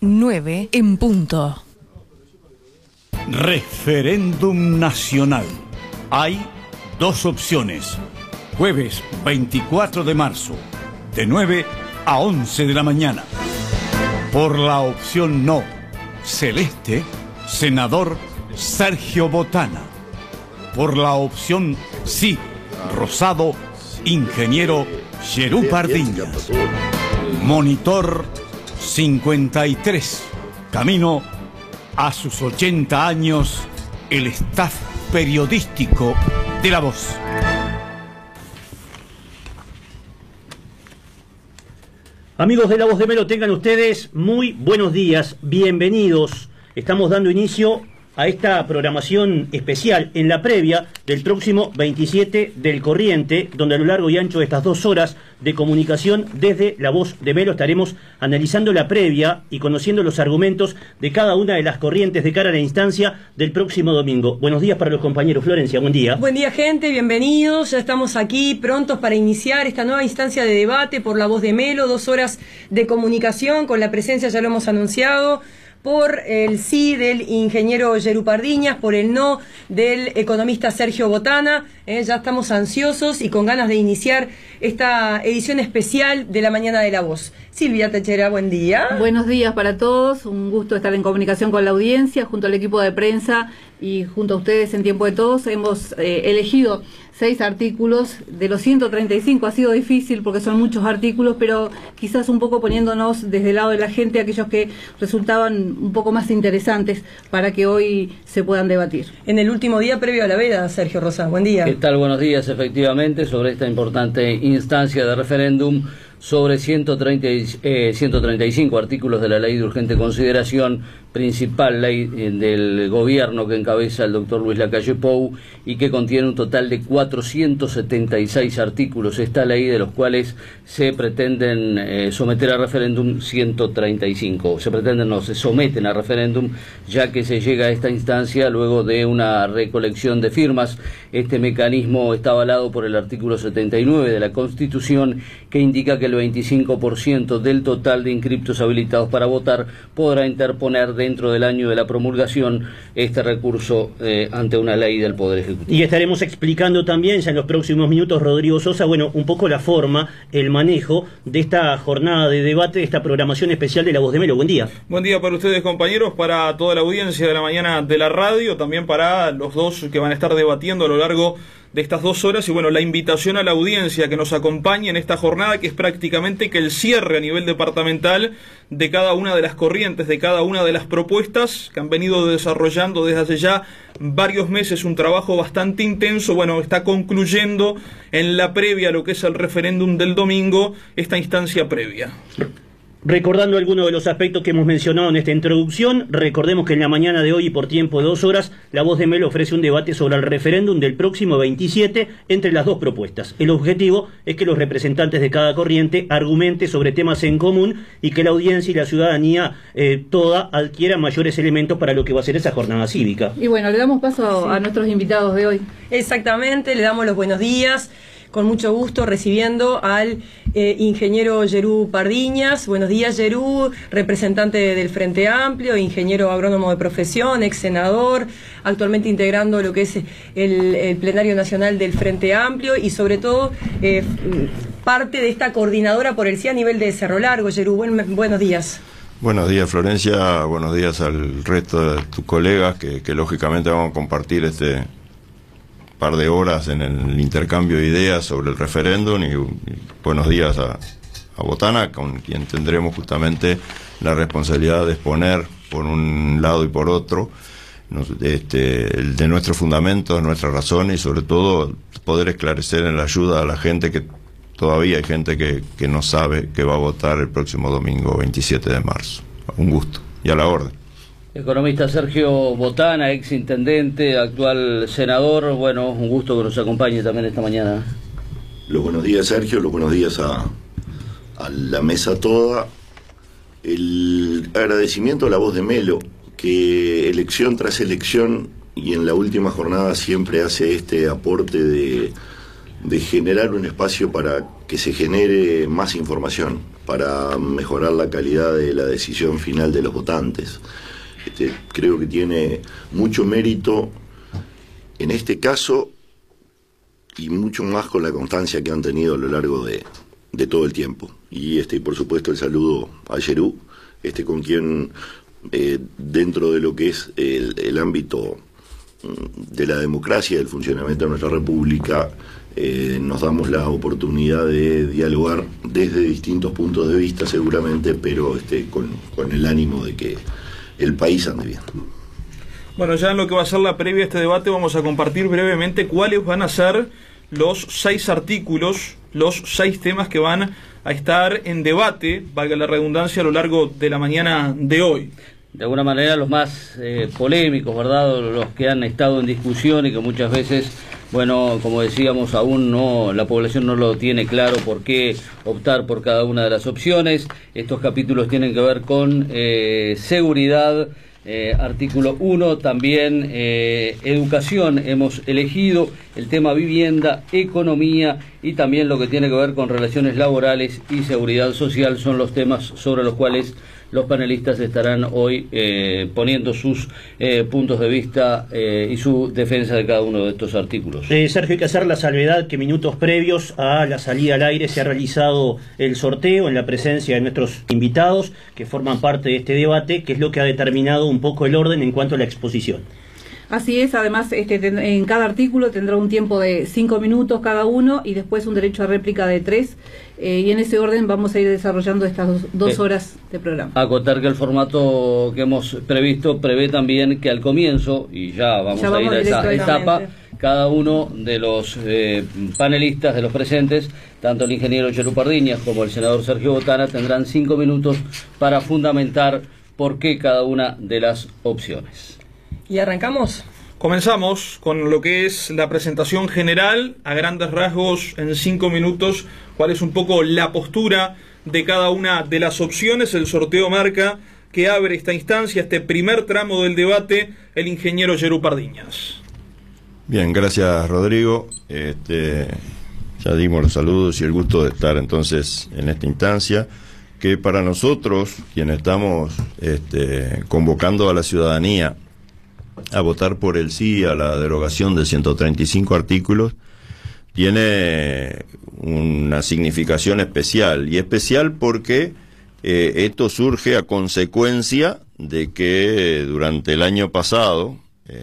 9 en punto. Referéndum nacional. Hay dos opciones. Jueves 24 de marzo, de 9 a 11 de la mañana. Por la opción no, celeste, senador Sergio Botana. Por la opción sí, rosado, ingeniero Yerú Pardiñas. Monitor 53. Camino a sus 80 años, el staff periodístico de La Voz. Amigos de La Voz de Melo, tengan ustedes muy buenos días, bienvenidos. Estamos dando inicio a esta programación especial en la previa del próximo 27 del Corriente, donde a lo largo y ancho de estas 2 horas de comunicación desde La Voz de Melo estaremos analizando la previa y conociendo los argumentos de cada una de las corrientes de cara a la instancia del próximo domingo. Buenos días para los compañeros. Florencia, buen día. Buen día, gente, bienvenidos. Ya estamos aquí prontos para iniciar esta nueva instancia de debate por La Voz de Melo, 2 horas de comunicación con la presencia, ya lo hemos anunciado, por el sí del ingeniero Yerú Pardiñas, por el no del economista Sergio Botana. Ya estamos ansiosos y con ganas de iniciar esta edición especial de la Mañana de La Voz. Silvia Techera, buen día. Buenos días para todos, un gusto estar en comunicación con la audiencia, junto al equipo de prensa y junto a ustedes en Tiempo de Todos. Hemos elegido 6 artículos de los 135. Ha sido difícil porque son muchos artículos, pero quizás un poco poniéndonos desde el lado de la gente aquellos que resultaban un poco más interesantes para que hoy se puedan debatir. En el último día previo a la veda, Sergio Rosas, buen día. ¿Qué tal? Buenos días. Efectivamente, sobre esta importante instancia de referéndum sobre 135 artículos de la Ley de Urgente Consideración, principal ley del gobierno que encabeza el doctor Luis Lacalle Pou y que contiene un total de 476 artículos. Esta ley, de los cuales se pretenden someter a referéndum 135. Se someten a referéndum, ya que se llega a esta instancia luego de una recolección de firmas. Este mecanismo está avalado por el artículo 79 de la Constitución, que indica que el 25% del total de inscriptos habilitados para votar podrá interponer dentro del año de la promulgación este recurso ante una ley del Poder Ejecutivo. Y estaremos explicando también ya en los próximos minutos, Rodrigo Sosa, un poco la forma, el manejo de esta jornada de debate, de esta programación especial de La Voz de Melo. Buen día. Buen día para ustedes, compañeros, para toda la audiencia de la mañana de la radio, también para los dos que van a estar debatiendo a lo largo de estas 2 horas, y la invitación a la audiencia que nos acompañe en esta jornada, que es prácticamente que el cierre a nivel departamental de cada una de las corrientes, de cada una de las propuestas que han venido desarrollando desde hace ya varios meses, un trabajo bastante intenso. Está concluyendo en la previa a lo que es el referéndum del domingo, esta instancia previa. Recordando algunos de los aspectos que hemos mencionado en esta introducción, recordemos que en la mañana de hoy y por tiempo de 2 horas, La Voz de Melo ofrece un debate sobre el referéndum del próximo 27 entre las 2 propuestas. El objetivo es que los representantes de cada corriente argumente sobre temas en común y que la audiencia y la ciudadanía toda adquiera mayores elementos para lo que va a ser esa jornada cívica. Y le damos paso a nuestros invitados de hoy. Exactamente, le damos los buenos días. Con mucho gusto recibiendo al ingeniero Yerú Pardiñas. Buenos días, Yerú, representante del Frente Amplio, ingeniero agrónomo de profesión, ex senador, actualmente integrando lo que es el plenario nacional del Frente Amplio y sobre todo parte de esta coordinadora por el sí a nivel de Cerro Largo. Yerú, buenos días. Buenos días, Florencia, buenos días al resto de tus colegas que lógicamente vamos a compartir este par de horas en el intercambio de ideas sobre el referéndum, y buenos días a Botana, con quien tendremos justamente la responsabilidad de exponer por un lado y por otro de nuestros fundamentos, nuestras razones, y sobre todo poder esclarecer en la ayuda a la gente, que todavía hay gente que no sabe que va a votar el próximo domingo 27 de marzo. Un gusto y a la orden. Economista Sergio Botana, ex intendente, actual senador. Un gusto que nos acompañe también esta mañana. Los buenos días, Sergio, los buenos días a la mesa toda. El agradecimiento a La Voz de Melo, que elección tras elección y en la última jornada siempre hace este aporte de generar un espacio para que se genere más información para mejorar la calidad de la decisión final de los votantes. Creo que tiene mucho mérito en este caso y mucho más con la constancia que han tenido a lo largo de todo el tiempo. Y por supuesto el saludo a Yerú, con quien dentro de lo que es el ámbito de la democracia y del funcionamiento de nuestra república, nos damos la oportunidad de dialogar desde distintos puntos de vista seguramente, pero con el ánimo de que el país ande bien. Bueno, ya en lo que va a ser la previa a este debate vamos a compartir brevemente cuáles van a ser los 6 artículos, los 6 temas que van a estar en debate, valga la redundancia, a lo largo de la mañana de hoy. De alguna manera los más polémicos, ¿verdad? Los que han estado en discusión y que muchas veces, bueno, como decíamos, aún la población no lo tiene claro por qué optar por cada una de las opciones. Estos capítulos tienen que ver con seguridad, artículo 1, también educación, hemos elegido el tema vivienda, economía y también lo que tiene que ver con relaciones laborales y seguridad social son los temas sobre los cuales los panelistas estarán hoy poniendo sus puntos de vista y su defensa de cada uno de estos artículos. Sergio, hay que hacer la salvedad que minutos previos a la salida al aire se ha realizado el sorteo en la presencia de nuestros invitados que forman parte de este debate, que es lo que ha determinado un poco el orden en cuanto a la exposición. Así es, además en cada artículo tendrá un tiempo de 5 minutos cada uno y después un derecho a réplica de 3, y en ese orden vamos a ir desarrollando estas dos horas de programa. Acotar que el formato que hemos previsto prevé también que al comienzo, y ya vamos a ir a esa etapa, cada uno de los panelistas, de los presentes, tanto el ingeniero Yerú Pardiñas como el senador Sergio Botana, tendrán 5 minutos para fundamentar por qué cada una de las opciones. ¿Y arrancamos? Comenzamos con lo que es la presentación general, a grandes rasgos, en 5 minutos, cuál es un poco la postura de cada una de las opciones. El sorteo marca que abre esta instancia, este primer tramo del debate, el ingeniero Yerú Pardiñas. Bien, gracias Rodrigo. Ya dimos los saludos y el gusto de estar entonces en esta instancia, que para nosotros, quienes estamos convocando a la ciudadanía a votar por el sí a la derogación de 135 artículos, tiene una significación especial, y especial porque esto surge a consecuencia de que durante el año pasado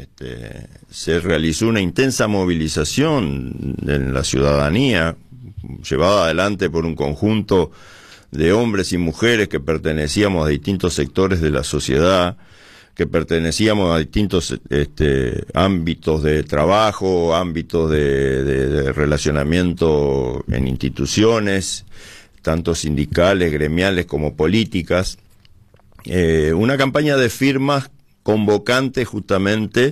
se realizó una intensa movilización en la ciudadanía, llevada adelante por un conjunto de hombres y mujeres que pertenecíamos a distintos sectores de la sociedad, que pertenecíamos a distintos ámbitos de trabajo, ámbitos de relacionamiento en instituciones, tanto sindicales, gremiales como políticas. Una campaña de firmas convocante justamente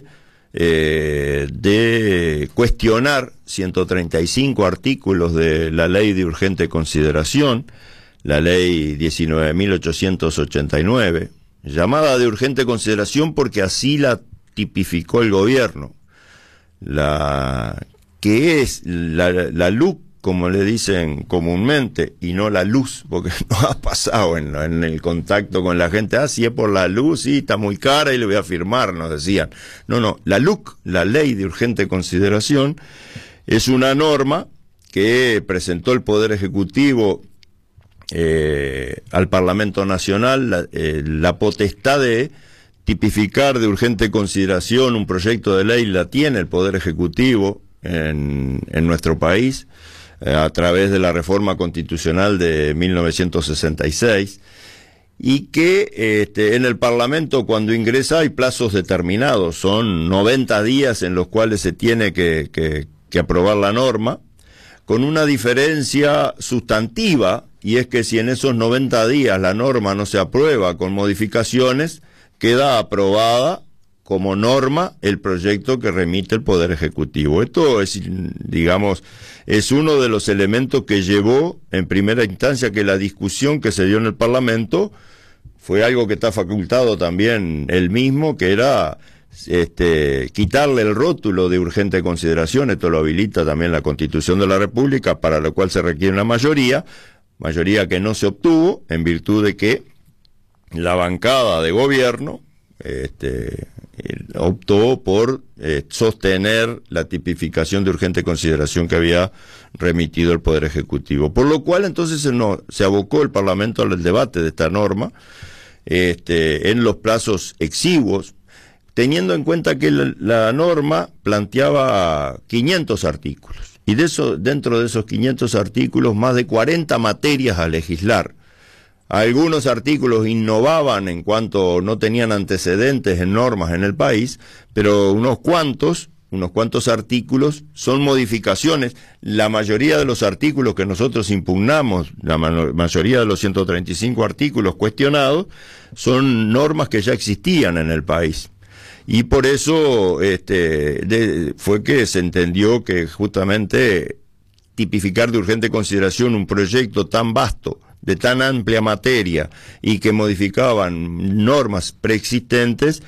de cuestionar 135 artículos de la ley de urgente consideración, la ley 19.889, llamada de urgente consideración porque así la tipificó el gobierno, que es la LUC, como le dicen comúnmente, y no la luz, porque nos ha pasado en el contacto con la gente, si es por la luz, sí, está muy cara y le voy a firmar, nos decían. No, la LUC, la ley de urgente consideración, es una norma que presentó el Poder Ejecutivo al Parlamento Nacional, la potestad de tipificar de urgente consideración un proyecto de ley la tiene el Poder Ejecutivo en nuestro país, a través de la reforma constitucional de 1966, y que en el Parlamento cuando ingresa hay plazos determinados, son 90 días en los cuales se tiene que aprobar la norma, con una diferencia sustantiva, y es que si en esos 90 días la norma no se aprueba con modificaciones, queda aprobada como norma el proyecto que remite el Poder Ejecutivo. Esto es, digamos, es uno de los elementos que llevó en primera instancia que la discusión que se dio en el Parlamento fue algo que está facultado también él mismo, que era quitarle el rótulo de urgente consideración. Esto lo habilita también la Constitución de la República, para lo cual se requiere una mayoría que no se obtuvo, en virtud de que la bancada de gobierno optó por sostener la tipificación de urgente consideración que había remitido el Poder Ejecutivo. Por lo cual entonces se abocó el Parlamento al debate de esta norma en los plazos exiguos, teniendo en cuenta que la norma planteaba 500 artículos, y dentro de esos 500 artículos, más de 40 materias a legislar. Algunos artículos innovaban en cuanto no tenían antecedentes en normas en el país, pero unos cuantos artículos son modificaciones. La mayoría de los artículos que nosotros impugnamos, la mayoría de los 135 artículos cuestionados, son normas que ya existían en el país. Y por eso fue que se entendió que justamente tipificar de urgente consideración un proyecto tan vasto, de tan amplia materia, y que modificaban normas preexistentes,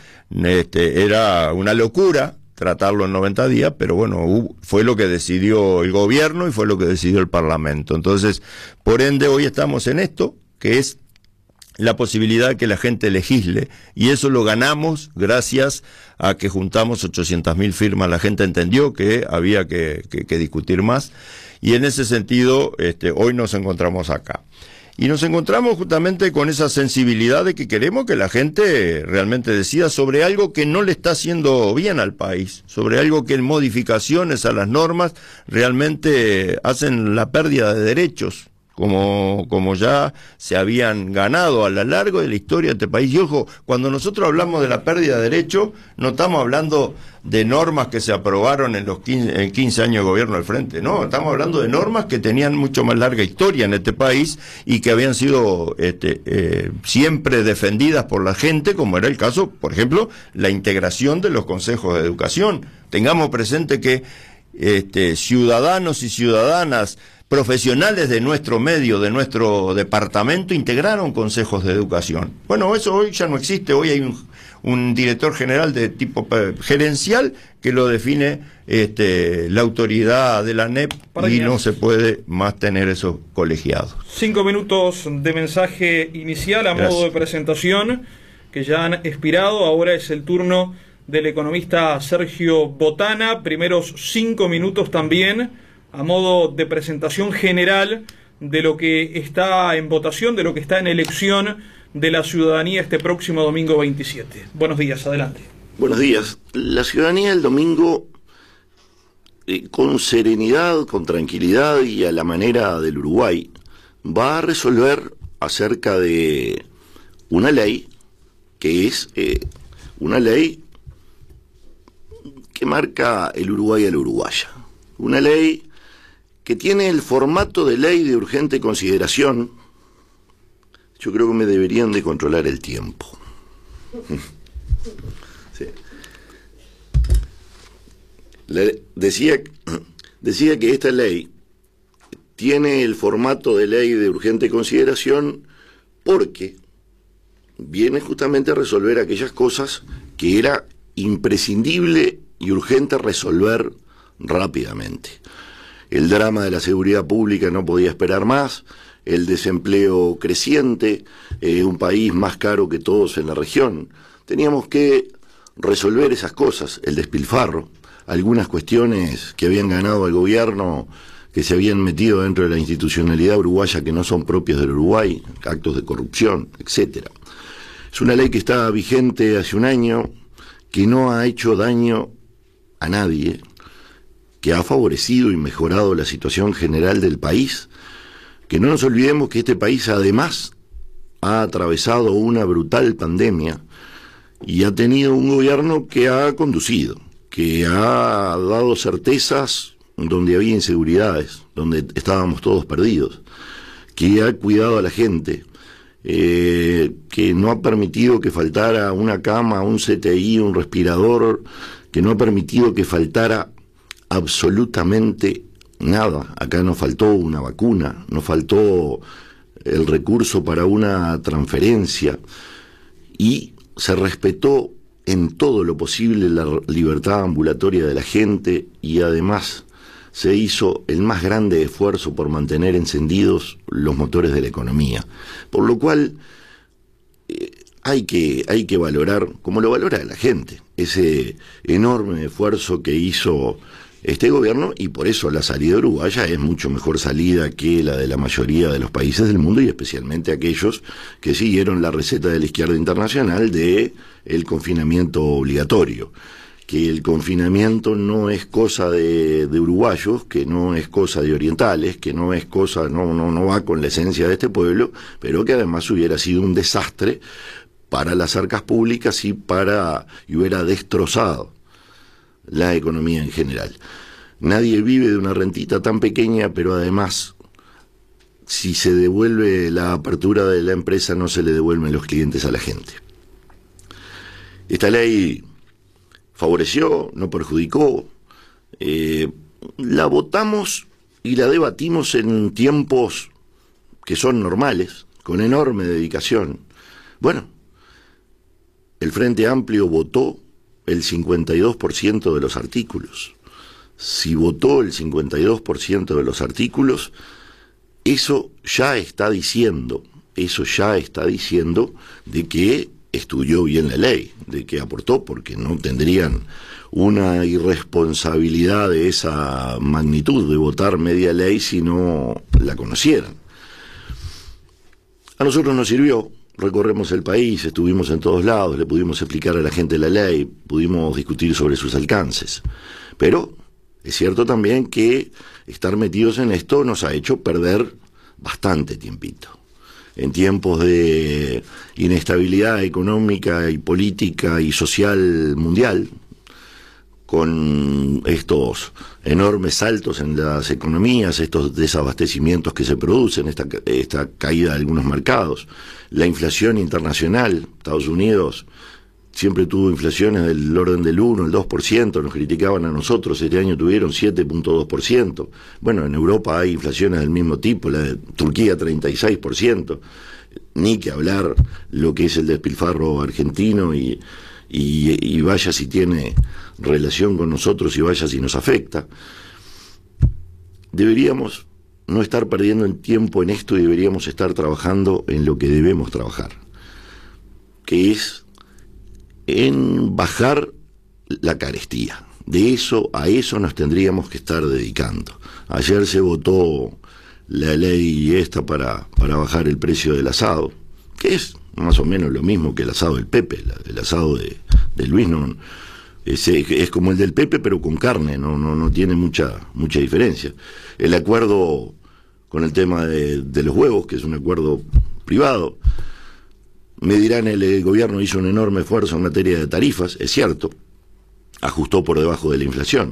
era una locura tratarlo en 90 días, pero bueno, fue lo que decidió el gobierno y fue lo que decidió el Parlamento. Entonces, por ende, hoy estamos en esto, que es la posibilidad de que la gente legisle, y eso lo ganamos gracias a que juntamos 800.000 firmas. La gente entendió que había que discutir más, y en ese sentido hoy nos encontramos acá. Y nos encontramos justamente con esa sensibilidad de que queremos que la gente realmente decida sobre algo que no le está haciendo bien al país, sobre algo que en modificaciones a las normas realmente hacen la pérdida de derechos, como ya se habían ganado a lo largo de la historia de este país. Y ojo, cuando nosotros hablamos de la pérdida de derechos, no estamos hablando de normas que se aprobaron en los 15 años de gobierno del Frente, no, estamos hablando de normas que tenían mucho más larga historia en este país y que habían sido siempre defendidas por la gente, como era el caso, por ejemplo, la integración de los consejos de educación. Tengamos presente que ciudadanos y ciudadanas profesionales de nuestro medio, de nuestro departamento, integraron consejos de educación. Bueno, eso hoy ya no existe. Hoy hay un director general de tipo gerencial que lo define la autoridad de la ANEP, y no se puede más tener esos colegiados. 5 minutos de mensaje inicial a modo de presentación que ya han expirado. Ahora es el turno del economista Sergio Botana. Primeros 5 minutos también a modo de presentación general de lo que está en votación, de lo que está en elección de la ciudadanía este próximo domingo 27. Buenos días, adelante. Buenos días. La ciudadanía el domingo, con serenidad, con tranquilidad y a la manera del Uruguay, va a resolver acerca de una ley que es una ley que marca el Uruguay a la uruguaya. Una ley que tiene el formato de ley de urgente consideración. Yo creo que me deberían de controlar el tiempo. Sí. Decía que esta ley tiene el formato de ley de urgente consideración porque viene justamente a resolver aquellas cosas que era imprescindible y urgente resolver rápidamente. El drama de la seguridad pública no podía esperar más, el desempleo creciente, un país más caro que todos en la región. Teníamos que resolver esas cosas, el despilfarro, algunas cuestiones que habían ganado al gobierno, que se habían metido dentro de la institucionalidad uruguaya que no son propias del Uruguay, actos de corrupción, etcétera. Es una ley que está vigente hace un año, que no ha hecho daño a nadie, que ha favorecido y mejorado la situación general del país, que no nos olvidemos que este país además ha atravesado una brutal pandemia y ha tenido un gobierno que ha conducido, que ha dado certezas donde había inseguridades, donde estábamos todos perdidos, que ha cuidado a la gente, que no ha permitido que faltara una cama, un CTI, un respirador, que no ha permitido que faltara absolutamente nada. Acá nos faltó una vacuna, nos faltó el recurso para una transferencia, y se respetó en todo lo posible la libertad ambulatoria de la gente y además se hizo el más grande esfuerzo por mantener encendidos los motores de la economía. Por lo cual hay que valorar, como lo valora la gente, ese enorme esfuerzo que hizo este gobierno, y por eso la salida uruguaya es mucho mejor salida que la de la mayoría de los países del mundo, y especialmente aquellos que siguieron la receta de la izquierda internacional de el confinamiento obligatorio. Que el confinamiento no es cosa de uruguayos, que no es cosa de orientales, que no es cosa, no va con la esencia de este pueblo, pero que además hubiera sido un desastre para las arcas públicas y hubiera destrozado la economía en general. Nadie vive de una rentita tan pequeña, pero además, si se devuelve la apertura de la empresa, no se le devuelven los clientes a la gente. Esta ley favoreció, no perjudicó, la votamos y la debatimos en tiempos que son normales, con enorme dedicación. Bueno, el Frente Amplio votó el 52% de los artículos. Si votó el 52% de los artículos, eso ya está diciendo de que estudió bien la ley, de que aportó, porque no tendrían una irresponsabilidad de esa magnitud de votar media ley si no la conocieran. A nosotros nos sirvió. Recorremos el país, estuvimos en todos lados, le pudimos explicar a la gente la ley, pudimos discutir sobre sus alcances. Pero es cierto también que estar metidos en esto nos ha hecho perder bastante tiempito. En tiempos de inestabilidad económica y política y social mundial, con estos enormes saltos en las economías, estos desabastecimientos que se producen, esta caída de algunos mercados, la inflación internacional. Estados Unidos siempre tuvo inflaciones del orden del 1, el 2%, nos criticaban a nosotros, este año tuvieron 7.2%. Bueno, en Europa hay inflaciones del mismo tipo, la de Turquía 36%, ni que hablar lo que es el despilfarro argentino y vaya si tiene relación con nosotros y vaya si nos afecta. Deberíamos no estar perdiendo el tiempo en esto y deberíamos estar trabajando en lo que debemos trabajar, que es en bajar la carestía. A eso nos tendríamos que estar dedicando. Ayer se votó la ley esta para bajar el precio del asado, que es más o menos lo mismo que el asado del Pepe. El asado de Luis es como el del Pepe, pero con carne, no tiene mucha diferencia. El acuerdo con el tema de los huevos, que es un acuerdo privado, me dirán, el gobierno hizo un enorme esfuerzo en materia de tarifas, es cierto, ajustó por debajo de la inflación.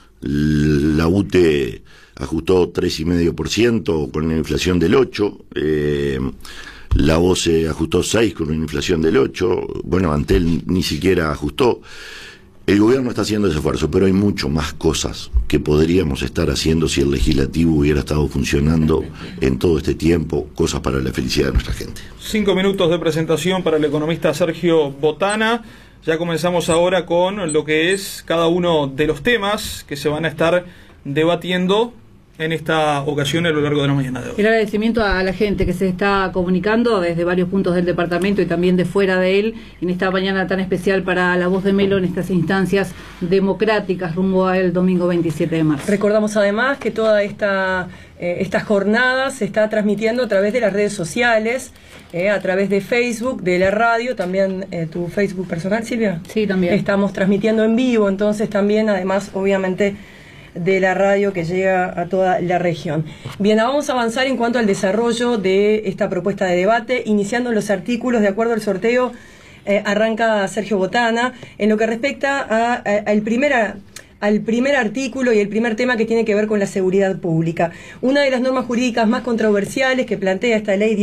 La UTE ajustó 3,5% con una inflación del 8%, la OCE ajustó 6% con una inflación del 8%, bueno, Antel ni siquiera ajustó. El gobierno está haciendo ese esfuerzo, pero hay mucho más cosas que podríamos estar haciendo si el legislativo hubiera estado funcionando en todo este tiempo, cosas para la felicidad de nuestra gente. 5 minutos de presentación para el economista Sergio Botana. Ya comenzamos ahora con lo que es cada uno de los temas que se van a estar debatiendo en esta ocasión a lo largo de la mañana de hoy. El agradecimiento a la gente que se está comunicando desde varios puntos del departamento y también de fuera de él en esta mañana tan especial para La Voz de Melo en estas instancias democráticas rumbo al domingo 27 de marzo. Recordamos además que toda esta jornada se está transmitiendo a través de las redes sociales, a través de Facebook, de la radio, también tu Facebook personal, Silvia. Sí, también. Estamos transmitiendo en vivo, entonces también, además, obviamente, de la radio que llega a toda la región. Bien, vamos a avanzar en cuanto al desarrollo de esta propuesta de debate, iniciando los artículos de acuerdo al sorteo. Arranca Sergio Botana. En lo que respecta al primer artículo y el primer tema que tiene que ver con la seguridad pública. Una de las normas jurídicas más controversiales que plantea esta ley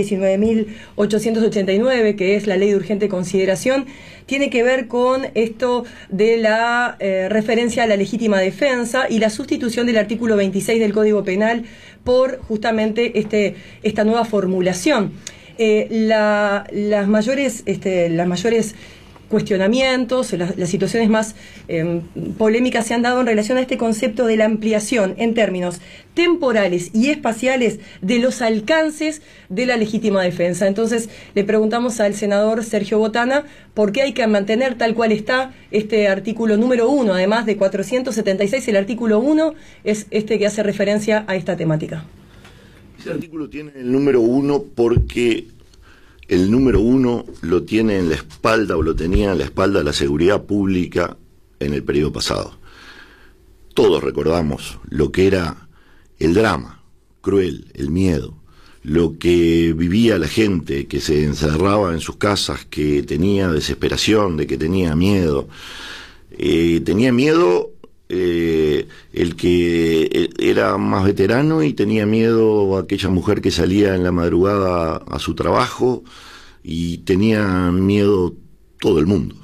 19.889, que es la ley de urgente consideración, tiene que ver con esto de la referencia a la legítima defensa y la sustitución del artículo 26 del Código Penal por justamente esta nueva formulación. Las mayores cuestionamientos, las situaciones más polémicas se han dado en relación a este concepto de la ampliación en términos temporales y espaciales de los alcances de la legítima defensa. Entonces, le preguntamos al senador Sergio Botana por qué hay que mantener tal cual está este artículo número 1, además de 476, el artículo 1 es este que hace referencia a esta temática. Ese artículo tiene el número 1 porque el número 1 lo tiene en la espalda, o lo tenía en la espalda de la seguridad pública en el periodo pasado. Todos recordamos lo que era el drama cruel, el miedo, lo que vivía la gente que se encerraba en sus casas, que tenía desesperación, de que tenía miedo. Tenía miedo el que era más veterano, y tenía miedo aquella mujer que salía en la madrugada a su trabajo, y tenía miedo todo el mundo.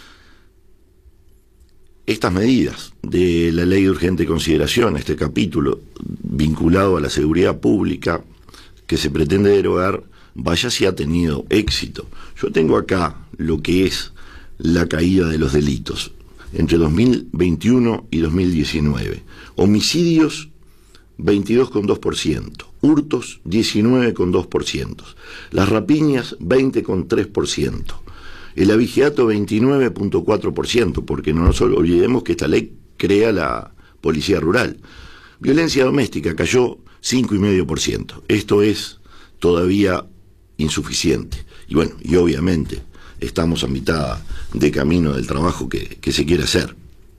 Estas medidas de la ley de urgente consideración, este capítulo vinculado a la seguridad pública que se pretende derogar, vaya si ha tenido éxito. Yo tengo acá lo que es la caída de los delitos entre 2021 y 2019. Homicidios 22,2%, hurtos 19,2%, las rapiñas 20,3%, el abigeato 29,4%, porque no nos olvidemos que esta ley crea la policía rural. Violencia doméstica cayó 5,5%. Esto es todavía insuficiente. Y bueno, y obviamente estamos a mitad de camino del trabajo que se quiere hacer.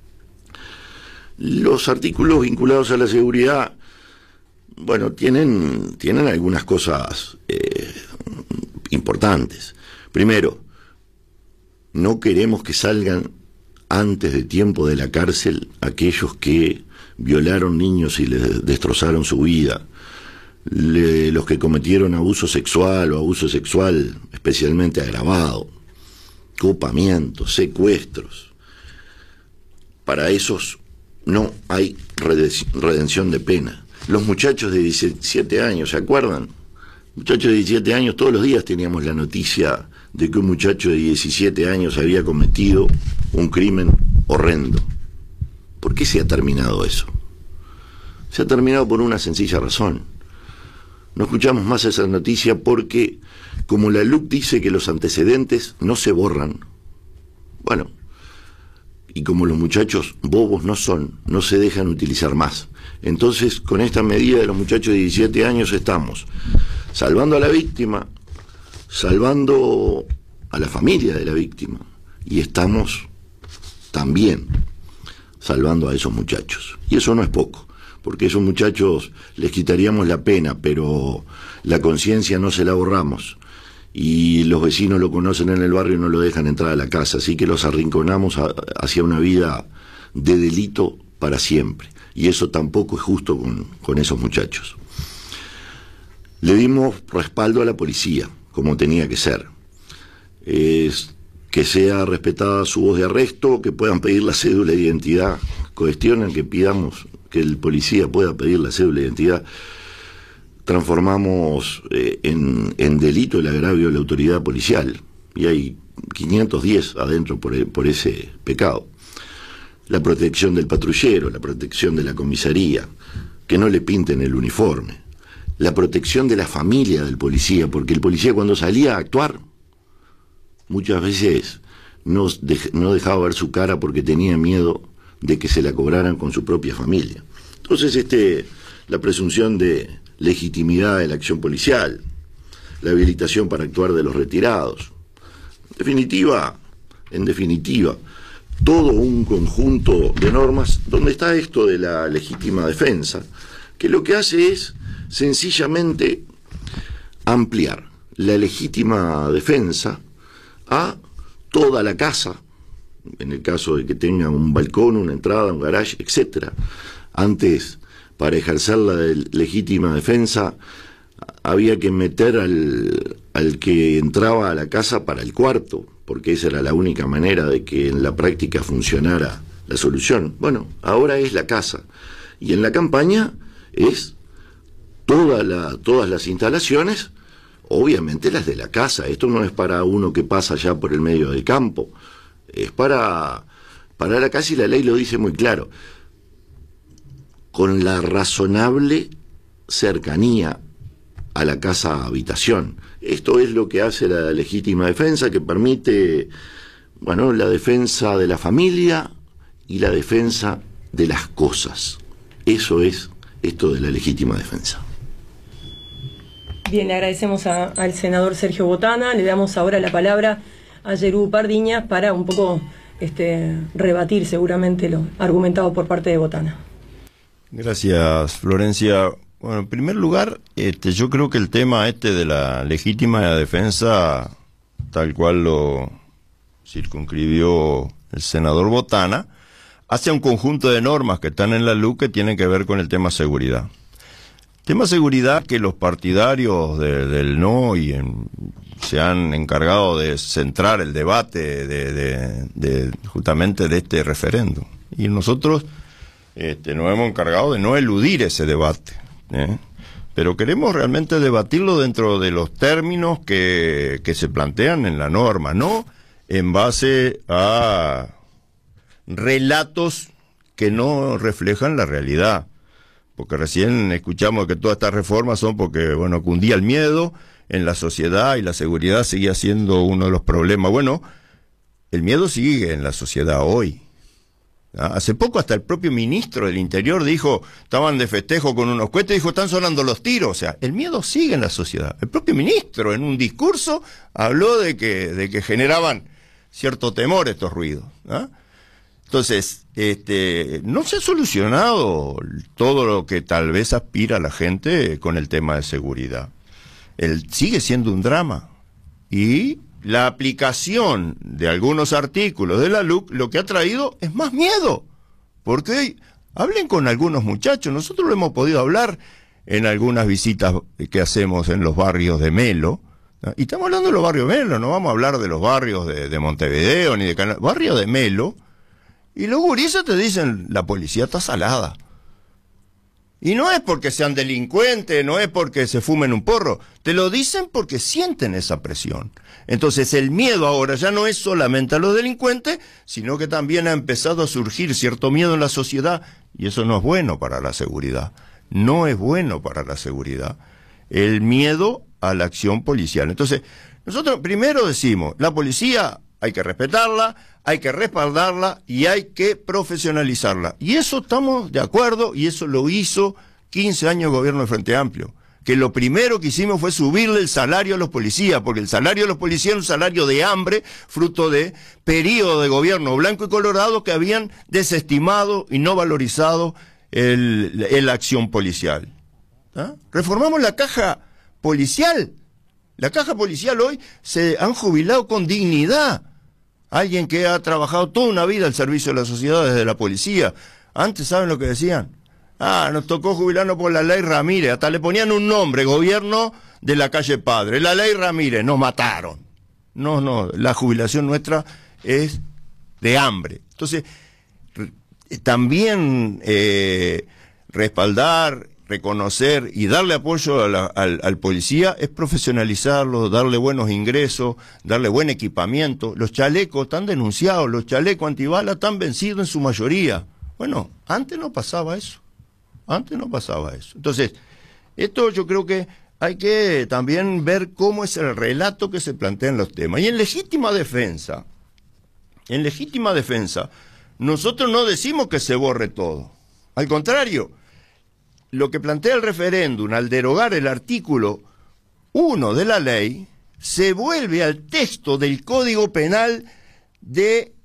Los artículos vinculados a la seguridad, bueno, tienen algunas cosas importantes. Primero, no queremos que salgan antes de tiempo de la cárcel aquellos que violaron niños y les destrozaron su vida, los que cometieron abuso sexual o abuso sexual especialmente agravado, copamientos, secuestros. Para esos no hay redención de pena. Los muchachos de 17 años, ¿se acuerdan? Muchachos de 17 años, todos los días teníamos la noticia de que un muchacho de 17 años había cometido un crimen horrendo. ¿Por qué se ha terminado eso? Se ha terminado por una sencilla razón. No escuchamos más esa noticia porque, como la LUC dice que los antecedentes no se borran, bueno, y como los muchachos bobos no son, no se dejan utilizar más. Entonces, con esta medida de los muchachos de 17 años estamos salvando a la víctima, salvando a la familia de la víctima, y estamos también salvando a esos muchachos. Y eso no es poco, porque a esos muchachos les quitaríamos la pena, pero la conciencia no se la borramos, y los vecinos lo conocen en el barrio y no lo dejan entrar a la casa, así que los arrinconamos hacia una vida de delito para siempre, y eso tampoco es justo con esos muchachos. Le dimos respaldo a la policía, como tenía que ser. Que sea respetada su voz de arresto, que puedan pedir la cédula de identidad, cuestionan que pidamos que el policía pueda pedir la cédula de identidad. Transformamos en delito el agravio de la autoridad policial, y hay 510 adentro por ese pecado. La protección del patrullero, la protección de la comisaría, que no le pinten el uniforme, la protección de la familia del policía, porque el policía cuando salía a actuar muchas veces no dejaba ver su cara porque tenía miedo de que se la cobraran con su propia familia. Entonces la presunción de legitimidad de la acción policial, la habilitación para actuar de los retirados, en definitiva, todo un conjunto de normas donde está esto de la legítima defensa, que lo que hace es sencillamente ampliar la legítima defensa a toda la casa, en el caso de que tenga un balcón, una entrada, un garage, etc. Antes, para ejercer la legítima defensa, había que meter al que entraba a la casa para el cuarto, porque esa era la única manera de que en la práctica funcionara la solución. Bueno, ahora es la casa, y en la campaña es todas las instalaciones, obviamente las de la casa. Esto no es para uno que pasa ya por el medio del campo. es para la casa, y la ley lo dice muy claro, con la razonable cercanía a la casa habitación. Esto es lo que hace la legítima defensa, que permite, bueno, la defensa de la familia y la defensa de las cosas. Eso es esto de la legítima defensa. Bien, le agradecemos al senador Sergio Botana. Le damos ahora la palabra a Yerú Pardiñas para un poco rebatir seguramente lo argumentado por parte de Botana. Gracias, Florencia. Bueno, en primer lugar, yo creo que el tema de la legítima defensa, tal cual lo circunscribió el senador Botana, hace un conjunto de normas que están en la LUC que tienen que ver con el tema seguridad. Tema seguridad que los partidarios del no se han encargado de centrar el debate justamente de este referéndum. Y nosotros nos hemos encargado de no eludir ese debate, pero queremos realmente debatirlo dentro de los términos que se plantean en la norma, no en base a relatos que no reflejan la realidad. Porque recién escuchamos que todas estas reformas son porque, bueno, cundía el miedo en la sociedad y la seguridad seguía siendo uno de los problemas. Bueno, el miedo sigue en la sociedad hoy. Hace poco hasta el propio ministro del Interior dijo, estaban de festejo con unos cohetes, dijo, están sonando los tiros. O sea, el miedo sigue en la sociedad. El propio ministro en un discurso habló de que generaban cierto temor estos ruidos, Entonces, no se ha solucionado todo lo que tal vez aspira la gente con el tema de seguridad. Sigue siendo un drama. Y la aplicación de algunos artículos de la LUC lo que ha traído es más miedo. Porque hablen con algunos muchachos. Nosotros lo hemos podido hablar en algunas visitas que hacemos en los barrios de Melo. Y estamos hablando de los barrios de Melo, no vamos a hablar de los barrios de Montevideo ni de Canal. Barrio de Melo. Y los gurises te dicen, la policía está salada. Y no es porque sean delincuentes, no es porque se fumen un porro. Te lo dicen porque sienten esa presión. Entonces el miedo ahora ya no es solamente a los delincuentes, sino que también ha empezado a surgir cierto miedo en la sociedad. Y eso no es bueno para la seguridad. No es bueno para la seguridad. El miedo a la acción policial. Entonces, nosotros primero decimos, la policía hay que respetarla, hay que respaldarla y hay que profesionalizarla. Y eso estamos de acuerdo, y eso lo hizo 15 años el gobierno del Frente Amplio. Que lo primero que hicimos fue subirle el salario a los policías, porque el salario de los policías era un salario de hambre, fruto de periodo de gobierno blanco y colorado que habían desestimado y no valorizado la acción policial. Reformamos la caja policial. La caja policial hoy se han jubilado con dignidad. Alguien que ha trabajado toda una vida al servicio de la sociedad desde la policía. Antes, ¿saben lo que decían? Nos tocó jubilarnos por la ley Ramírez. Hasta le ponían un nombre, gobierno de la calle Padre. La ley Ramírez, nos mataron. No, la jubilación nuestra es de hambre. Entonces, también respaldar, reconocer y darle apoyo al policía es profesionalizarlo, darle buenos ingresos, darle buen equipamiento. Los chalecos están denunciados, los chalecos antibalas están vencidos en su mayoría. Bueno, antes no pasaba eso. Entonces, esto yo creo que hay que también ver cómo es el relato que se plantea en los temas. Y en legítima defensa, nosotros no decimos que se borre todo. Al contrario, lo que plantea el referéndum al derogar el artículo 1 de la ley se vuelve al texto del Código Penal de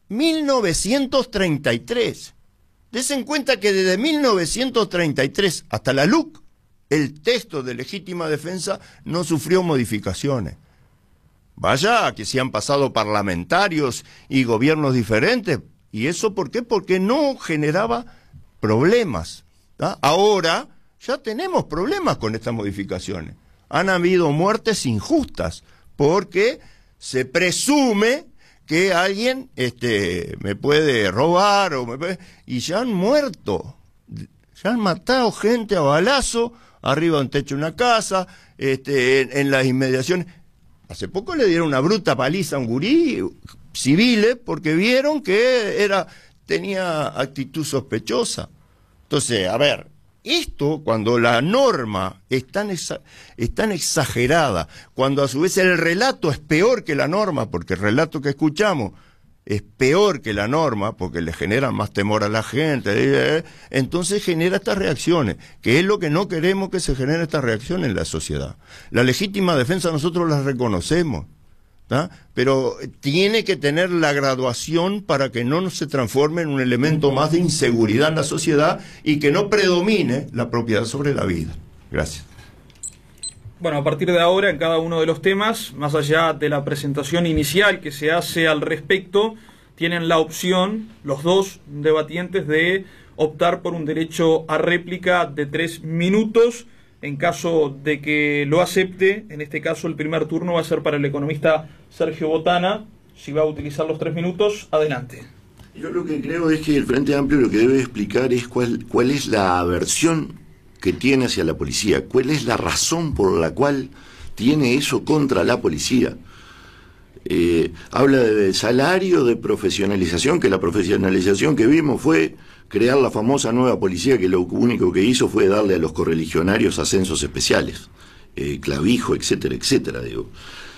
1933. Des en cuenta que desde 1933 hasta la LUC, el texto de legítima defensa no sufrió modificaciones. Vaya que se han pasado parlamentarios y gobiernos diferentes. ¿Y eso por qué? Porque no generaba problemas. Ahora ya tenemos problemas con estas modificaciones. Han habido muertes injustas porque se presume que alguien me puede robar y ya han muerto, ya han matado gente a balazo arriba de un techo de una casa, en las inmediaciones. Hace poco le dieron una bruta paliza a un gurí, civiles porque vieron que tenía actitud sospechosa. Entonces, a ver, esto cuando la norma es tan exagerada, cuando a su vez el relato es peor que la norma, porque el relato que escuchamos es peor que la norma, porque le genera más temor a la gente, entonces genera estas reacciones, que es lo que no queremos, que se generen estas reacciones en la sociedad. La legítima defensa nosotros la reconocemos, ¿tá? Pero tiene que tener la graduación para que no se transforme en un elemento más de inseguridad en la sociedad y que no predomine la propiedad sobre la vida. Gracias. Bueno, a partir de ahora, en cada uno de los temas, más allá de la presentación inicial que se hace al respecto, tienen la opción, los dos debatientes, de optar por un derecho a réplica de 3 minutos. En caso de que lo acepte, en este caso el primer turno va a ser para el economista Sergio Botana. Si va a utilizar los 3 minutos, adelante. Yo lo que creo es que el Frente Amplio lo que debe explicar es cuál es la aversión que tiene hacia la policía, cuál es la razón por la cual tiene eso contra la policía. Habla de salario, de profesionalización, que la profesionalización que vimos fue crear la famosa nueva policía, que lo único que hizo fue darle a los correligionarios ascensos especiales, clavijo, etcétera, etcétera, digo.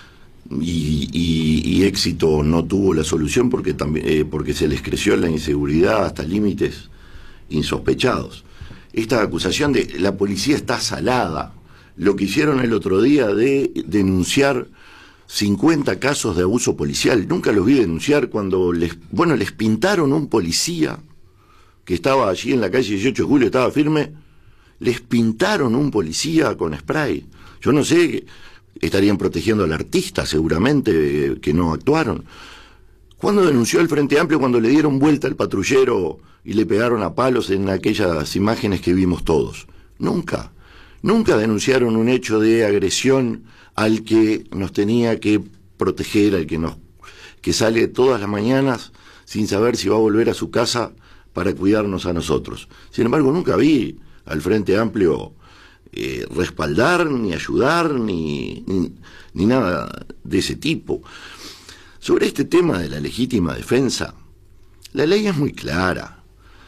Y éxito no tuvo la solución porque se les creció la inseguridad hasta límites insospechados. Esta acusación de la policía está salada, lo que hicieron el otro día de denunciar 50 casos de abuso policial, nunca los vi denunciar cuando les pintaron un policía que estaba allí en la calle 18 de julio, estaba firme, les pintaron un policía con spray. Yo no sé, estarían protegiendo al artista seguramente, que no actuaron. ¿Cuándo denunció el Frente Amplio cuando le dieron vuelta al patrullero y le pegaron a palos en aquellas imágenes que vimos todos? Nunca. Nunca denunciaron un hecho de agresión al que nos tenía que proteger, al que sale todas las mañanas sin saber si va a volver a su casa para cuidarnos a nosotros. Sin embargo, nunca vi al Frente Amplio respaldar, ni ayudar, ni nada de ese tipo. Sobre este tema de la legítima defensa, la ley es muy clara.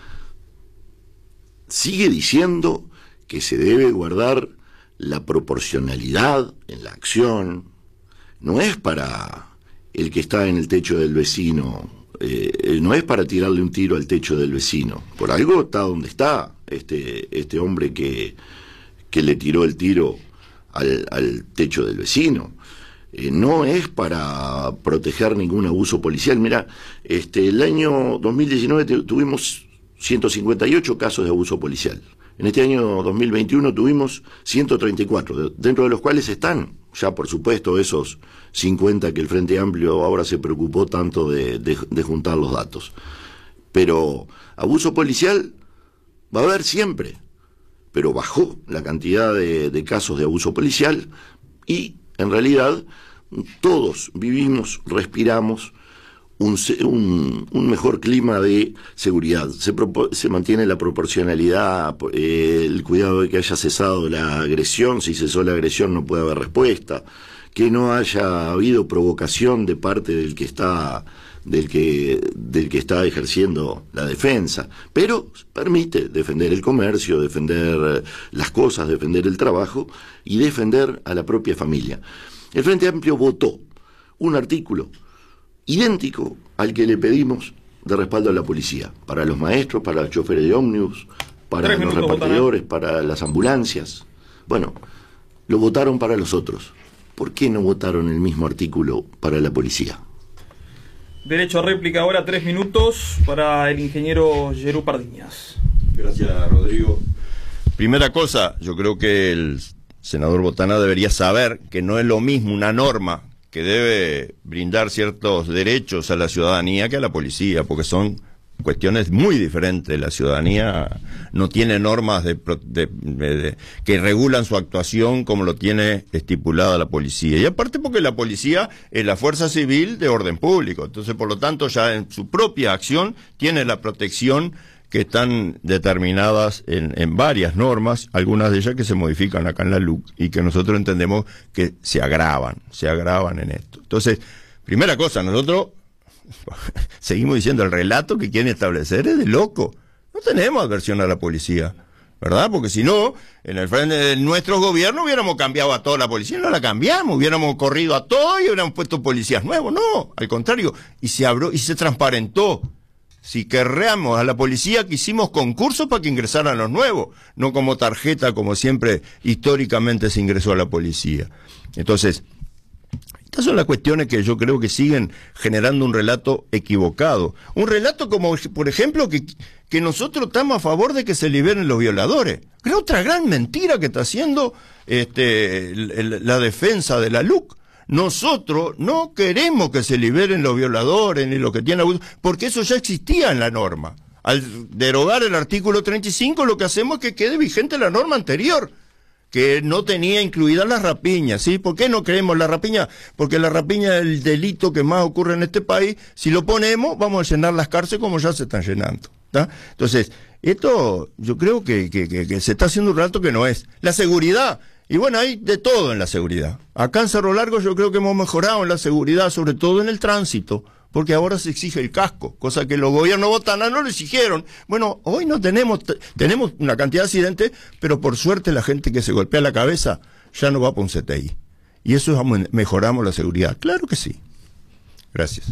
Sigue diciendo que se debe guardar la proporcionalidad en la acción. No es para el que está en el techo del vecino, no es para tirarle un tiro al techo del vecino. Por algo está donde está este hombre que le tiró el tiro al techo del vecino. No es para proteger ningún abuso policial. Mira, el año 2019 tuvimos 158 casos de abuso policial. En este año 2021 tuvimos 134, dentro de los cuales están ya, por supuesto, esos 50 que el Frente Amplio ahora se preocupó tanto de juntar los datos. Pero abuso policial va a haber siempre, pero bajó la cantidad de casos de abuso policial y, en realidad, todos vivimos, respiramos un mejor clima de seguridad. Se mantiene la proporcionalidad, el cuidado de que haya cesado la agresión. Si cesó la agresión no puede haber respuesta, que no haya habido provocación de parte del que está ejerciendo la defensa, pero permite defender el comercio, defender las cosas, defender el trabajo y defender a la propia familia. El Frente Amplio votó un artículo idéntico al que le pedimos de respaldo a la policía, para los maestros, para los choferes de ómnibus, para los repartidores, para las ambulancias. Bueno, lo votaron para los otros. ¿Por qué no votaron el mismo artículo para la policía? Derecho a réplica ahora, 3 minutos para el ingeniero Yerú Pardiñas. Gracias, Rodrigo. Primera cosa, yo creo que el senador Botana debería saber que no es lo mismo una norma que debe brindar ciertos derechos a la ciudadanía que a la policía, porque son cuestiones muy diferentes. La ciudadanía no tiene normas que regulan su actuación como lo tiene estipulada la policía. Y aparte porque la policía es la fuerza civil de orden público. Entonces, por lo tanto, ya en su propia acción tiene la protección que están determinadas en varias normas, algunas de ellas que se modifican acá en la LUC y que nosotros entendemos que se agravan en esto. Entonces, primera cosa, nosotros seguimos diciendo, el relato que quieren establecer es de loco. No tenemos adversión a la policía, ¿verdad? Porque si no, en el frente de nuestros gobiernos hubiéramos cambiado a toda la policía, no la cambiamos, hubiéramos corrido a todos y hubiéramos puesto policías nuevos. No, al contrario, y se abrió y se transparentó. Si querríamos a la policía, que hicimos concursos para que ingresaran los nuevos, no como tarjeta, como siempre históricamente se ingresó a la policía. Entonces, estas son las cuestiones que yo creo que siguen generando un relato equivocado. Un relato como, por ejemplo, que nosotros estamos a favor de que se liberen los violadores. Es otra gran mentira que está haciendo la defensa de la LUC. Nosotros no queremos que se liberen los violadores ni los que tienen abuso, porque eso ya existía en la norma. Al derogar el artículo 35, lo que hacemos es que quede vigente la norma anterior, que no tenía incluidas las rapiñas, ¿sí? ¿Por qué no creemos la rapiña? Porque la rapiña es el delito que más ocurre en este país. Si lo ponemos, vamos a llenar las cárceles como ya se están llenando, ¿tá? Entonces, esto yo creo que se está haciendo un relato que no es. La seguridad. Y bueno, hay de todo en la seguridad. Acá en Cerro Largo yo creo que hemos mejorado en la seguridad, sobre todo en el tránsito, porque ahora se exige el casco, cosa que los gobiernos botanas no lo exigieron. Bueno, hoy no tenemos una cantidad de accidentes, pero por suerte la gente que se golpea la cabeza ya no va por un CTI. Y eso mejoramos la seguridad. Claro que sí. Gracias.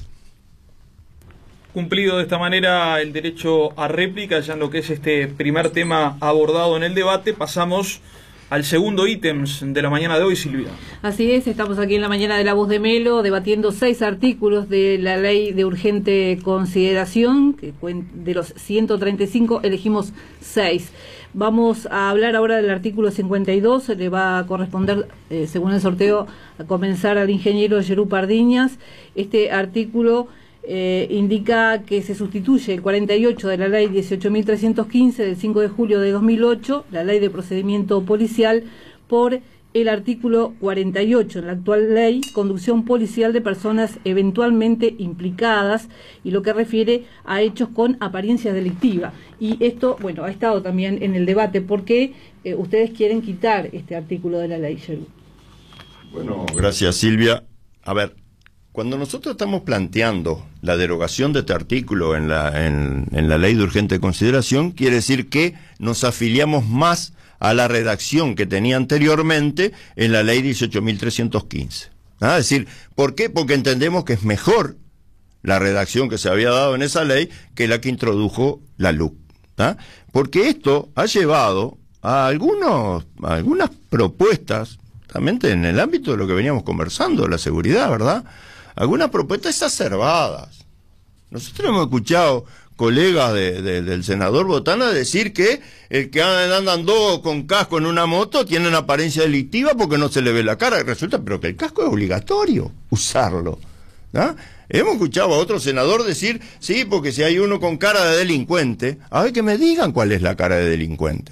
Cumplido de esta manera el derecho a réplica, ya en lo que es este primer tema abordado en el debate, pasamos al segundo ítem de la mañana de hoy, Silvia. Así es, estamos aquí en la mañana de La Voz de Melo debatiendo 6 artículos de la ley de urgente consideración, que de los 135 elegimos 6. Vamos a hablar ahora del artículo 52, le va a corresponder, según el sorteo, a comenzar al ingeniero Yerú Pardiñas. Este artículo indica que se sustituye el 48 de la ley 18.315 del 5 de julio de 2008, la ley de procedimiento policial, por el artículo 48 en la actual ley, conducción policial de personas eventualmente implicadas, y lo que refiere a hechos con apariencia delictiva. Y esto, bueno, ha estado también en el debate. ¿Por qué ustedes quieren quitar este artículo de la ley, Yerú? Bueno, gracias, Silvia. A ver, cuando nosotros estamos planteando la derogación de este artículo en la ley de urgente consideración, quiere decir que nos afiliamos más a la redacción que tenía anteriormente en la ley 18.315. Es decir, ¿por qué? Porque entendemos que es mejor la redacción que se había dado en esa ley que la que introdujo la LUC. Porque esto ha llevado a algunas propuestas, también en el ámbito de lo que veníamos conversando, la seguridad, ¿verdad? Algunas propuestas exacerbadas. Nosotros hemos escuchado colegas del senador Botana decir que el que andando con casco en una moto tiene una apariencia delictiva porque no se le ve la cara. Resulta, pero que el casco es obligatorio usarlo, ¿no? Hemos escuchado a otro senador decir, sí, porque si hay uno con cara de delincuente, a ver que me digan cuál es la cara de delincuente.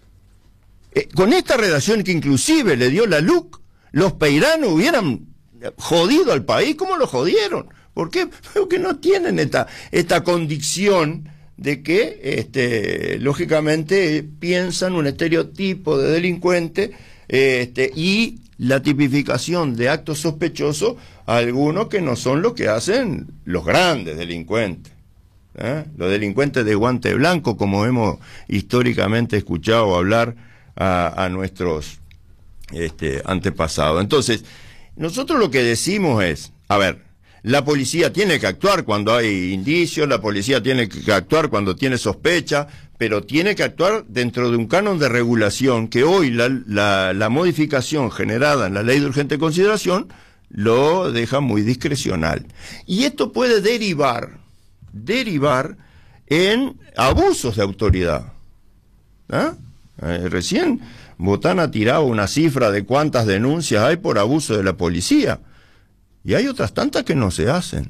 Con esta redacción que inclusive le dio la LUC, los peiranos hubieran jodido al país. ¿Cómo lo jodieron? ¿Por qué? Porque no tienen esta condición de que, lógicamente, piensan un estereotipo de delincuente y la tipificación de actos sospechosos a algunos que no son lo que hacen los grandes delincuentes. Los delincuentes de guante blanco, como hemos históricamente escuchado hablar a nuestros antepasados. Entonces, nosotros lo que decimos es, a ver, la policía tiene que actuar cuando hay indicios, la policía tiene que actuar cuando tiene sospecha, pero tiene que actuar dentro de un canon de regulación que hoy la modificación generada en la ley de urgente consideración lo deja muy discrecional. Y esto puede derivar en abusos de autoridad. Recién Botana tiraba una cifra de cuántas denuncias hay por abuso de la policía. Y hay otras tantas que no se hacen.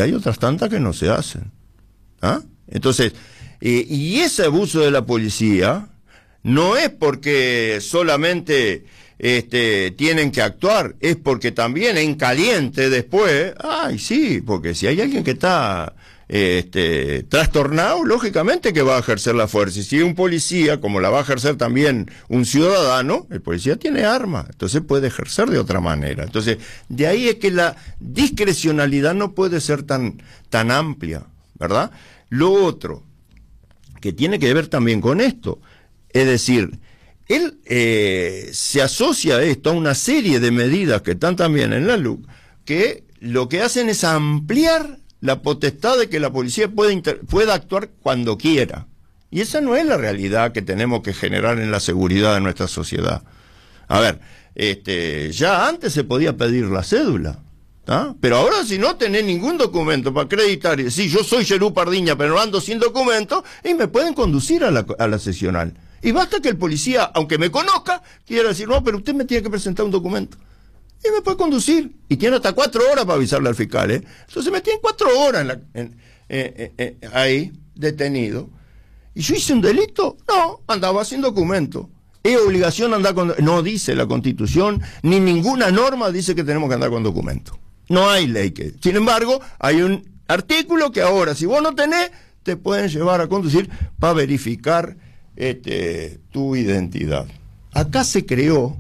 Entonces, y ese abuso de la policía no es porque solamente tienen que actuar, es porque también en caliente después, sí, porque si hay alguien que está trastornado, lógicamente que va a ejercer la fuerza. Y si un policía, como la va a ejercer también un ciudadano, el policía tiene arma, entonces puede ejercer de otra manera. Entonces, de ahí es que la discrecionalidad no puede ser tan amplia, ¿verdad? Lo otro, que tiene que ver también con esto, es decir, él se asocia a esto a una serie de medidas que están también en la LUC, que lo que hacen es ampliar la potestad de que la policía pueda actuar cuando quiera. Y esa no es la realidad que tenemos que generar en la seguridad de nuestra sociedad. A ver, ya antes se podía pedir la cédula, ¿tá? Pero ahora si no tenés ningún documento para acreditar y decir yo soy Yerú Pardiña pero ando sin documento, y me pueden conducir a la sesional. Y basta que el policía, aunque me conozca, quiera decir, no, pero usted me tiene que presentar un documento. Y me puede conducir. Y tiene hasta 4 horas para avisarle al fiscal, ¿eh? Entonces me tienen 4 horas ahí, detenido. ¿Y yo hice un delito? No, andaba sin documento. ¿Es obligación andar con...? No dice la Constitución, ni ninguna norma dice que tenemos que andar con documento. No hay ley que... Sin embargo, hay un artículo que ahora, si vos no tenés, te pueden llevar a conducir para verificar tu identidad. Acá se creó,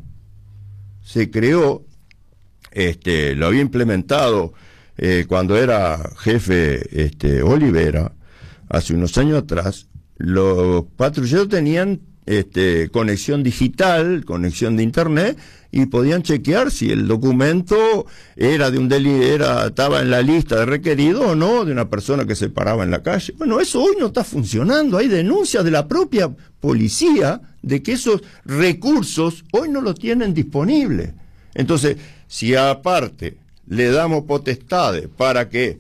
lo había implementado cuando era jefe Olivera, hace unos años atrás. Los patrulleros tenían conexión digital, conexión de internet, y podían chequear si el documento era de un estaba en la lista de requeridos o no, de una persona que se paraba en la calle. Bueno, eso hoy no está funcionando. Hay denuncias de la propia policía de que esos recursos hoy no los tienen disponibles. Entonces, si aparte le damos potestades para que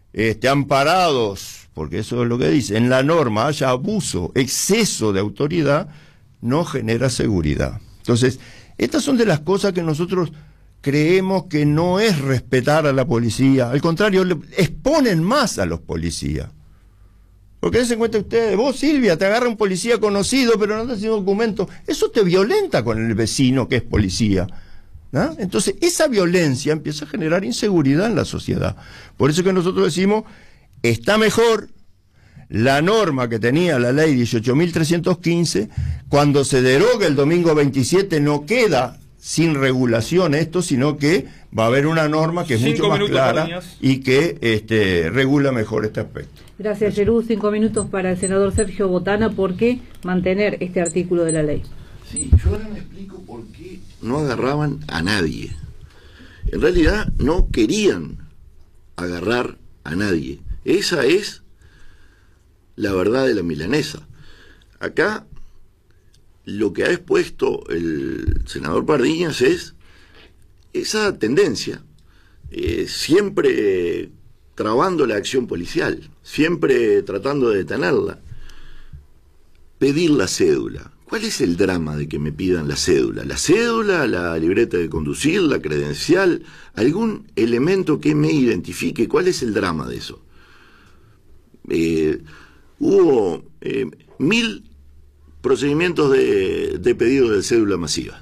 amparados, porque eso es lo que dice, en la norma haya abuso, exceso de autoridad, no genera seguridad. Entonces, estas son de las cosas que nosotros creemos que no es respetar a la policía, al contrario, le exponen más a los policías. Porque se cuenta ustedes, vos Silvia, te agarra un policía conocido pero no andas sin documento, eso te violenta con el vecino que es policía, ¿no? Entonces esa violencia empieza a generar inseguridad en la sociedad. Por eso que nosotros decimos, está mejor la norma que tenía la ley 18.315, cuando se deroga el domingo 27 no queda sin regulación esto, sino que va a haber una norma que es mucho más clara y que regula mejor este aspecto. Gracias, Yerú. 5 minutos para el senador Sergio Botana. ¿Por qué mantener este artículo de la ley? Sí, yo ahora me explico por qué no agarraban a nadie. En realidad no querían agarrar a nadie. Esa es la verdad de la milanesa. Acá lo que ha expuesto el senador Pardiñas es esa tendencia, siempre trabando la acción policial, siempre tratando de detenerla. Pedir la cédula. ¿Cuál es el drama de que me pidan la cédula? ¿La cédula, la libreta de conducir, la credencial? ¿Algún elemento que me identifique? ¿Cuál es el drama de eso? Hubo 1000 procedimientos de pedido de cédula masiva.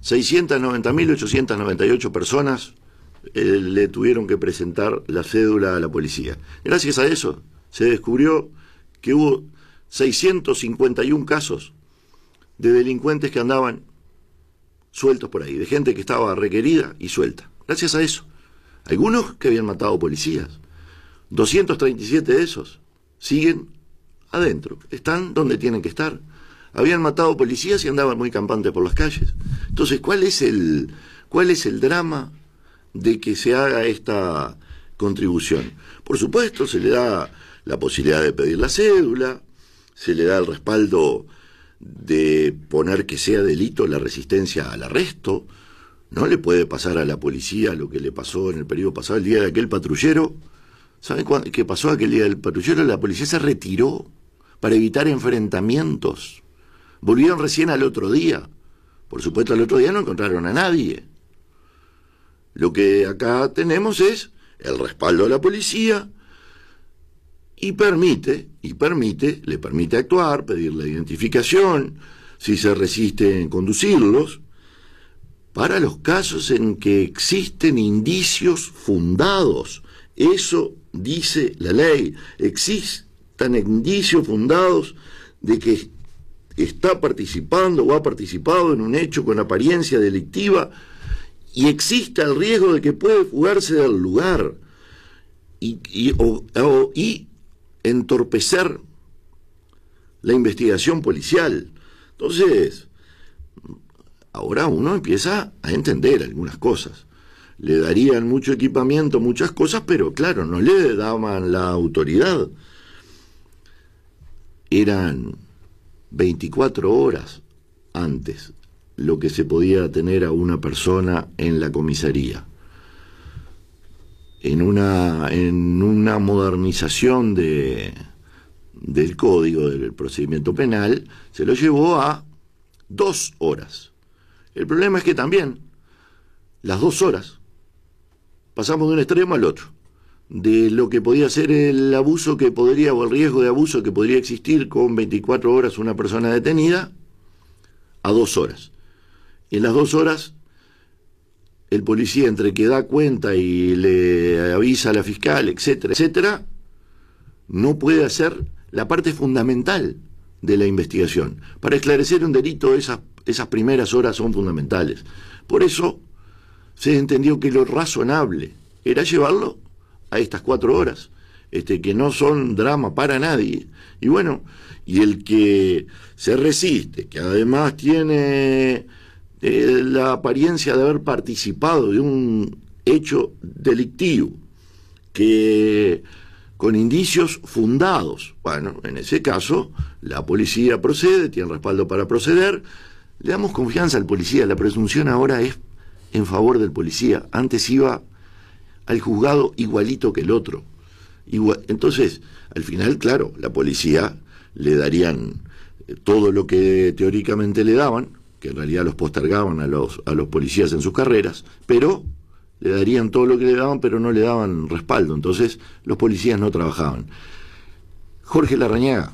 690.898 personas le tuvieron que presentar la cédula a la policía. Gracias a eso se descubrió que hubo 651 casos de delincuentes que andaban sueltos por ahí, de gente que estaba requerida y suelta. Gracias a eso. Algunos que habían matado policías. 237 de esos siguen adentro, están donde tienen que estar. Habían matado policías y andaban muy campantes por las calles. Entonces, ¿cuál es el drama de que se haga esta contribución? Por supuesto, se le da la posibilidad de pedir la cédula, se le da el respaldo de poner que sea delito la resistencia al arresto. No le puede pasar a la policía lo que le pasó en el periodo pasado, el día de aquel patrullero. ¿Saben qué pasó aquel día del patrullero? La policía se retiró para evitar enfrentamientos. Volvieron recién al otro día. Por supuesto, al otro día no encontraron a nadie. Lo que acá tenemos es el respaldo a la policía y le permite actuar, pedir la identificación, si se resiste en conducirlos, para los casos en que existen indicios fundados. Eso dice la ley, existan indicios fundados de que está participando o ha participado en un hecho con apariencia delictiva y exista el riesgo de que puede fugarse del lugar y entorpecer la investigación policial. Entonces, ahora uno empieza a entender algunas cosas. Le darían mucho equipamiento, muchas cosas, pero claro, no le daban la autoridad. Eran 24 horas antes lo que se podía tener a una persona en la comisaría. En una modernización del código del procedimiento penal, se lo llevó a 2 horas. El problema es que también las 2 horas pasamos de un extremo al otro, de lo que podía ser el abuso que podría, o el riesgo de abuso que podría existir con 24 horas una persona detenida, a 2 horas. En las 2 horas, el policía, entre que da cuenta y le avisa a la fiscal, etcétera, etcétera, no puede hacer la parte fundamental de la investigación. Para esclarecer un delito, esas primeras horas son fundamentales. Por eso se entendió que lo razonable era llevarlo a estas 4 horas, que no son drama para nadie. Y bueno, y el que se resiste, que además tiene la apariencia de haber participado de un hecho delictivo, que con indicios fundados, bueno, en ese caso la policía procede, tiene respaldo para proceder, le damos confianza al policía. La presunción ahora es en favor del policía. Antes iba al juzgado igualito que el otro. Entonces, al final, claro, la policía le darían todo lo que teóricamente le daban, que en realidad los postergaban a los policías en sus carreras, pero le darían todo lo que le daban, pero no le daban respaldo. Entonces, los policías no trabajaban. Jorge Larrañaga,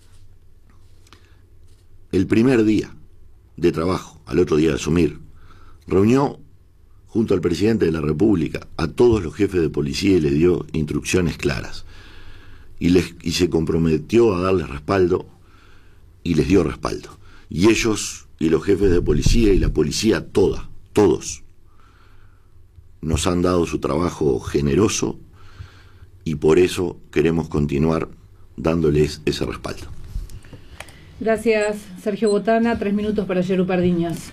el primer día de trabajo, al otro día de asumir, reunió junto al presidente de la República a todos los jefes de policía y le dio instrucciones claras. Y se comprometió a darles respaldo y les dio respaldo. Y ellos y los jefes de policía y la policía toda, todos, nos han dado su trabajo generoso y por eso queremos continuar dándoles ese respaldo. Gracias, Sergio Botana. 3 minutos para Yerú Pardiñas.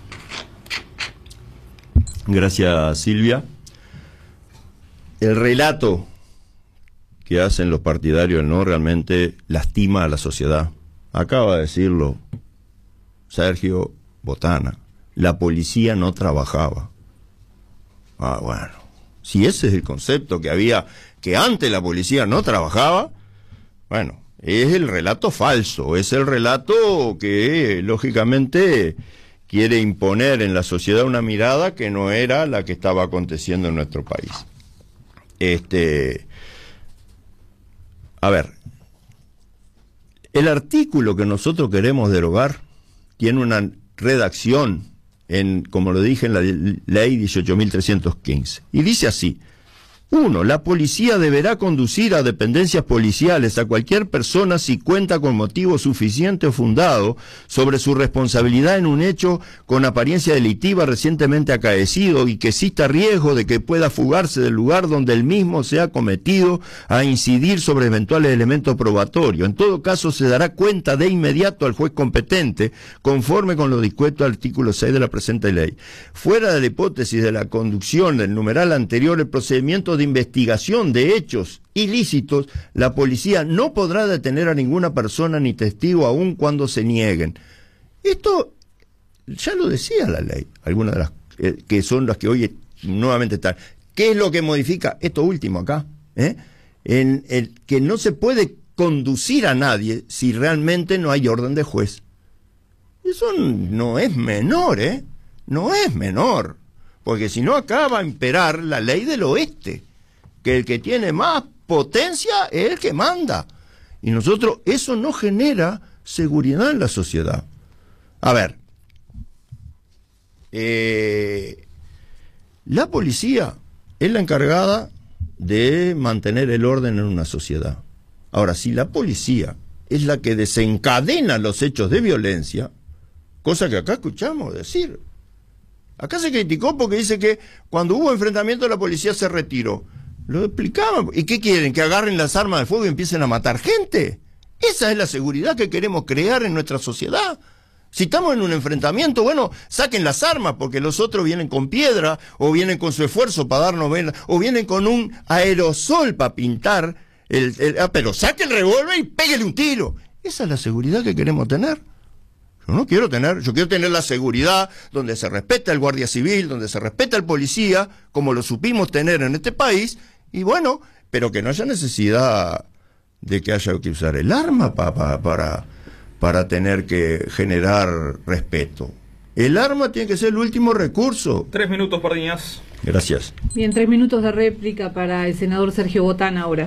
Gracias, Silvia. El relato que hacen los partidarios no realmente lastima a la sociedad. Acaba de decirlo Sergio Botana. La policía no trabajaba. Bueno, si ese es el concepto que había, que antes la policía no trabajaba, bueno, es el relato falso, es el relato que lógicamente quiere imponer en la sociedad una mirada que no era la que estaba aconteciendo en nuestro país. A ver, el artículo que nosotros queremos derogar tiene una redacción, como lo dije, en la ley 18.315, y dice así: 1. La policía deberá conducir a dependencias policiales a cualquier persona si cuenta con motivo suficiente o fundado sobre su responsabilidad en un hecho con apariencia delictiva recientemente acaecido y que exista riesgo de que pueda fugarse del lugar donde el mismo se ha cometido a incidir sobre eventuales elementos probatorios. En todo caso, se dará cuenta de inmediato al juez competente, conforme con lo dispuesto al artículo 6 de la presente ley. Fuera de la hipótesis de la conducción del numeral anterior, el procedimiento de investigación de hechos ilícitos, la policía no podrá detener a ninguna persona ni testigo aun cuando se nieguen. Esto ya lo decía la ley, algunas de las que son las que hoy nuevamente están. ¿Qué es lo que modifica esto último acá? En el que no se puede conducir a nadie si realmente no hay orden de juez. Eso no es menor, no es menor, porque si no acá va a imperar la ley del oeste, que el que tiene más potencia es el que manda. Y nosotros, eso no genera seguridad en la sociedad. A ver, la policía es la encargada de mantener el orden en una sociedad. Ahora, si la policía es la que desencadena los hechos de violencia, cosa que acá escuchamos decir. Acá se criticó porque dice que cuando hubo enfrentamiento la policía se retiró. Lo explicaban. ¿Y qué quieren? ¿Que agarren las armas de fuego y empiecen a matar gente? Esa es la seguridad que queremos crear en nuestra sociedad. Si estamos en un enfrentamiento, bueno, saquen las armas, porque los otros vienen con piedra, o vienen con su esfuerzo para darnos vena, o vienen con un aerosol para pintar, pero saque el revólver y péguele un tiro. Esa es la seguridad que queremos tener. Yo quiero tener la seguridad donde se respeta el guardia civil, donde se respeta el policía, como lo supimos tener en este país, y bueno, pero que no haya necesidad de que haya que usar el arma para tener que generar respeto. El arma tiene que ser el último recurso. 3 minutos, Pardiñas. Gracias. Bien, 3 minutos de réplica para el senador Sergio Botana ahora.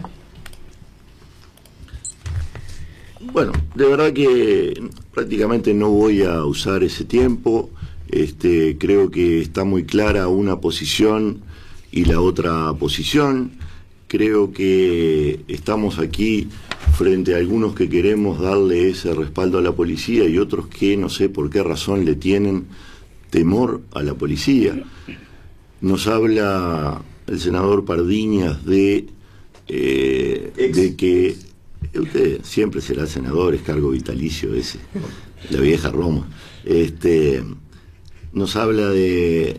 Bueno, de verdad que prácticamente no voy a usar ese tiempo. Creo que está muy clara una posición y la otra posición. Creo que estamos aquí frente a algunos que queremos darle ese respaldo a la policía y otros que no sé por qué razón le tienen temor a la policía. Nos habla el senador Pardiñas de que usted siempre será senador, es cargo vitalicio ese, la vieja Roma. Nos habla de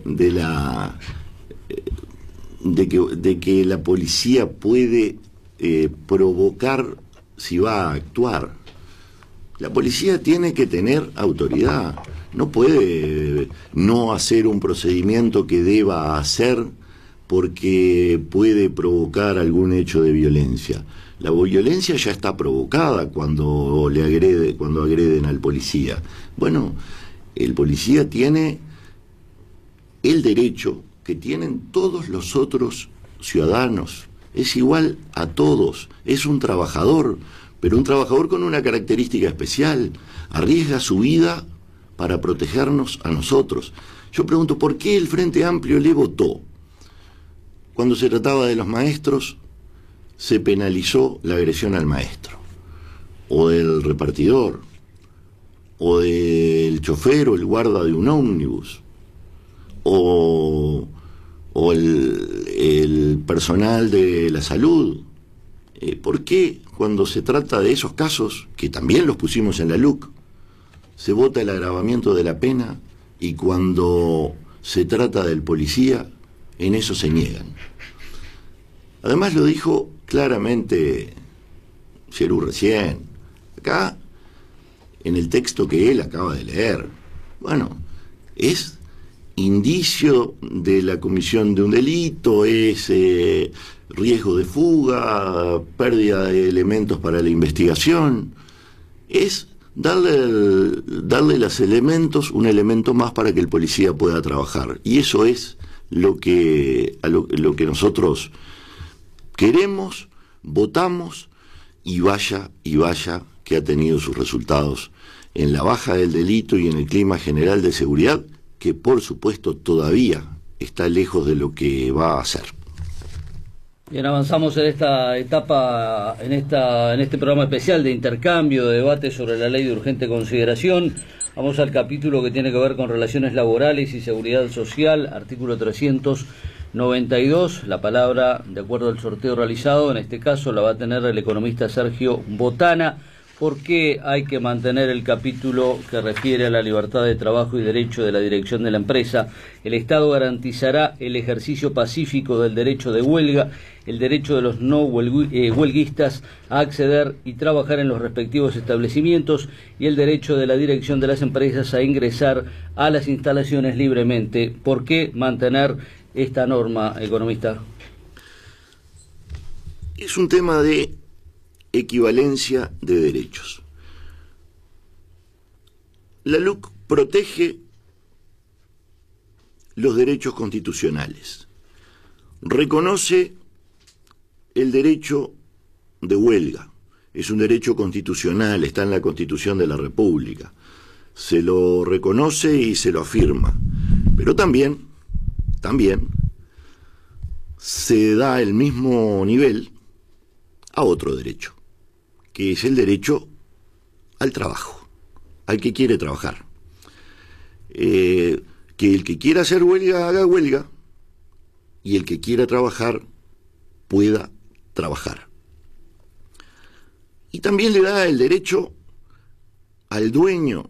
que la policía puede provocar si va a actuar. La policía tiene que tener autoridad, no puede no hacer un procedimiento que deba hacer porque puede provocar algún hecho de violencia. La violencia ya está provocada cuando agreden al policía. Bueno, el policía tiene el derecho que tienen todos los otros ciudadanos. Es igual a todos, es un trabajador, pero un trabajador con una característica especial. Arriesga su vida para protegernos a nosotros. Yo pregunto, ¿por qué el Frente Amplio le votó? Cuando se trataba de los maestros, se penalizó la agresión al maestro, o del repartidor, o del chofer o el guarda de un ómnibus, o el personal de la salud. ¿Por qué cuando se trata de esos casos, que también los pusimos en la LUC, se vota el agravamiento de la pena y cuando se trata del policía, en eso se niegan? Además lo dijo claramente Yerú recién, acá, en el texto que él acaba de leer. Bueno, es indicio de la comisión de un delito, es riesgo de fuga, pérdida de elementos para la investigación, es darle los elementos, un elemento más para que el policía pueda trabajar. Y eso es lo que nosotros queremos, votamos, y vaya que ha tenido sus resultados en la baja del delito y en el clima general de seguridad, que por supuesto todavía está lejos de lo que va a ser. Bien, avanzamos en esta etapa, en este programa especial de intercambio, de debate sobre la ley de urgente consideración. Vamos al capítulo que tiene que ver con relaciones laborales y seguridad social, artículo 392. La palabra, de acuerdo al sorteo realizado, en este caso la va a tener el economista Sergio Botana. ¿Por qué hay que mantener el capítulo que refiere a la libertad de trabajo y derecho de la dirección de la empresa? El Estado garantizará el ejercicio pacífico del derecho de huelga, el derecho de los no huelguistas a acceder y trabajar en los respectivos establecimientos y el derecho de la dirección de las empresas a ingresar a las instalaciones libremente. ¿Por qué mantener esta norma, economista? Es un tema de equivalencia de derechos. La LUC protege los derechos constitucionales, reconoce el derecho de huelga, es un derecho constitucional, está en la Constitución de la República, se lo reconoce y se lo afirma, pero también se da el mismo nivel a otro derecho, que es el derecho al trabajo, al que quiere trabajar. Que el que quiera hacer huelga haga huelga, y el que quiera trabajar pueda trabajar. Y también le da el derecho al dueño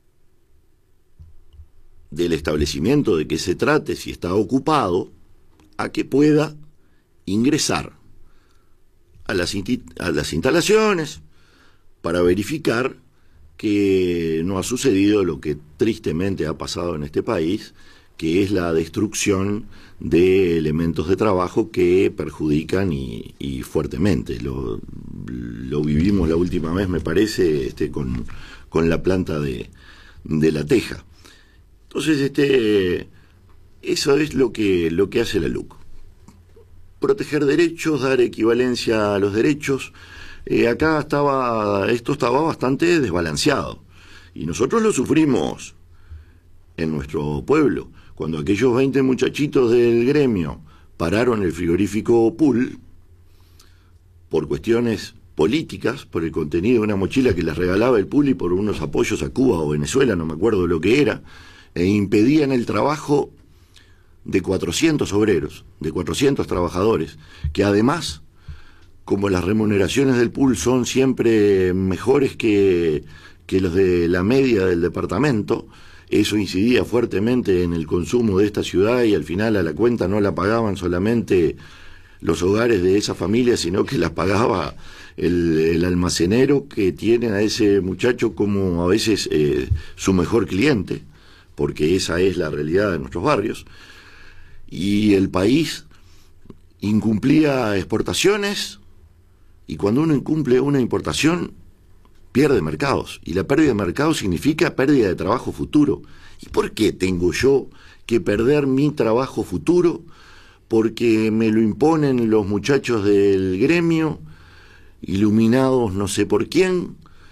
del establecimiento de que se trate, si está ocupado, a que pueda ingresar a las instalaciones para verificar que no ha sucedido lo que tristemente ha pasado en este país, que es la destrucción de elementos de trabajo que perjudican y fuertemente. Lo vivimos la última vez, me parece, con la planta de La Teja. Entonces, eso es lo que hace la LUC. Proteger derechos, dar equivalencia a los derechos. Acá esto estaba bastante desbalanceado, y nosotros lo sufrimos en nuestro pueblo, cuando aquellos 20 muchachitos del gremio pararon el frigorífico Pool por cuestiones políticas, por el contenido de una mochila que les regalaba el Pool y por unos apoyos a Cuba o Venezuela, no me acuerdo lo que era, e impedían el trabajo de 400 obreros, de 400 trabajadores, que además, como las remuneraciones del Pool son siempre mejores que los de la media del departamento, eso incidía fuertemente en el consumo de esta ciudad, y al final a la cuenta no la pagaban solamente los hogares de esa familia, sino que la pagaba el almacenero, que tiene a ese muchacho como a veces su mejor cliente, porque esa es la realidad de nuestros barrios. Y el país incumplía exportaciones, y cuando uno incumple una importación, pierde mercados, y la pérdida de mercados significa pérdida de trabajo futuro. ¿Y por qué tengo yo que perder mi trabajo futuro? Porque me lo imponen los muchachos del gremio, iluminados no sé por quién.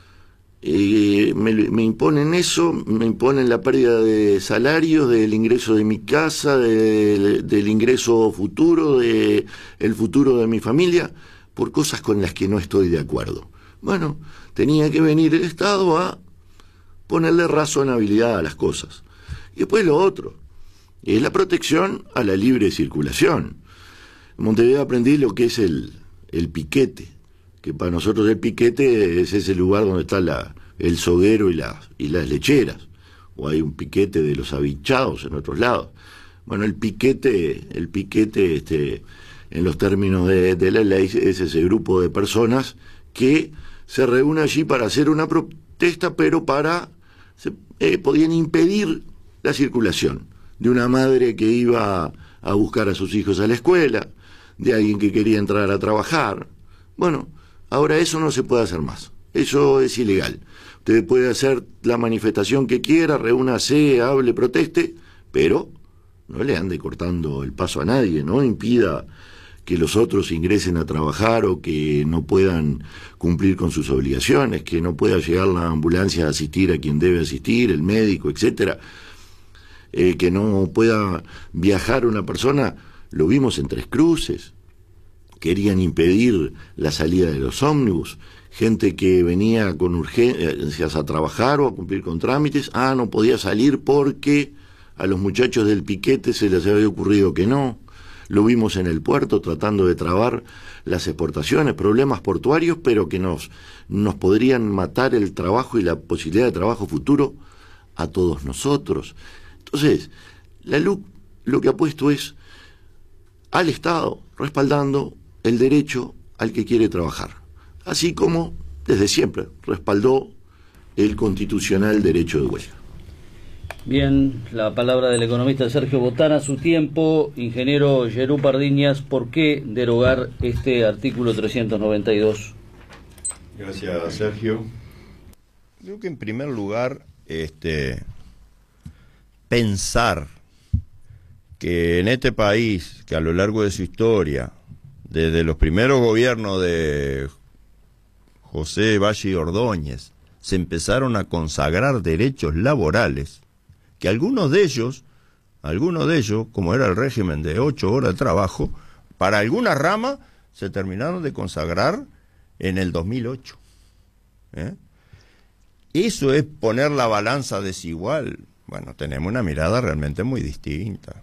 Me imponen eso, me imponen la pérdida de salarios, del ingreso de mi casa, del ingreso futuro, del futuro de mi familia, por cosas con las que no estoy de acuerdo. Bueno, tenía que venir el Estado a ponerle razonabilidad a las cosas. Y después lo otro, es la protección a la libre circulación. En Montevideo aprendí lo que es el piquete, que para nosotros el piquete es ese lugar donde está el soguero y las lecheras, o hay un piquete de los habichados en otros lados. Bueno, el piquete en los términos de la ley es ese grupo de personas que se reúne allí para hacer una protesta, pero podían impedir la circulación de una madre que iba a buscar a sus hijos a la escuela, de alguien que quería entrar a trabajar. Bueno, ahora eso no se puede hacer más, eso es ilegal. Usted puede hacer la manifestación que quiera, reúnase, hable, proteste, pero no le ande cortando el paso a nadie, no impida que los otros ingresen a trabajar, o que no puedan cumplir con sus obligaciones, que no pueda llegar la ambulancia a asistir a quien debe asistir, el médico, etcétera, que no pueda viajar una persona. Lo vimos en Tres Cruces, querían impedir la salida de los ómnibus, gente que venía con urgencias a trabajar o a cumplir con trámites, no podía salir porque a los muchachos del piquete se les había ocurrido que no. Lo vimos en el puerto tratando de trabar las exportaciones, problemas portuarios, pero que nos podrían matar el trabajo y la posibilidad de trabajo futuro a todos nosotros. Entonces, la LUC lo que ha puesto es al Estado respaldando el derecho al que quiere trabajar, así como desde siempre respaldó el constitucional derecho de huelga. Bien, la palabra del economista Sergio Botana. Su tiempo, ingeniero Yerú Pardiñas, ¿por qué derogar este artículo 392? Gracias, Sergio. Creo que en primer lugar, pensar que en este país, que a lo largo de su historia, desde los primeros gobiernos de José Valle Ordóñez, se empezaron a consagrar derechos laborales, que algunos de ellos, como era el régimen de 8 horas de trabajo, para alguna rama se terminaron de consagrar en el 2008. Eso es poner la balanza desigual. Bueno, tenemos una mirada realmente muy distinta,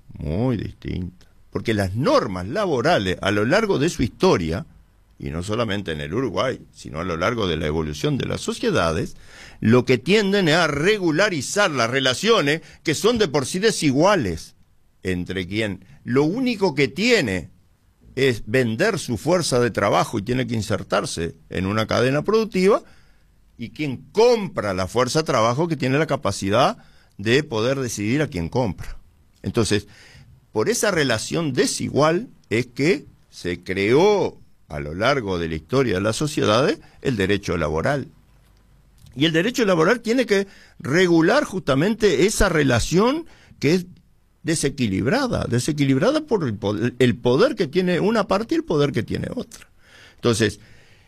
porque las normas laborales a lo largo de su historia, y no solamente en el Uruguay, sino a lo largo de la evolución de las sociedades, lo que tienden es a regularizar las relaciones que son de por sí desiguales entre quien lo único que tiene es vender su fuerza de trabajo y tiene que insertarse en una cadena productiva, y quien compra la fuerza de trabajo que tiene la capacidad de poder decidir a quién compra. Entonces, por esa relación desigual es que se creó a lo largo de la historia de las sociedades el derecho laboral. Y el derecho laboral tiene que regular justamente esa relación que es desequilibrada por el poder que tiene una parte y el poder que tiene otra. Entonces,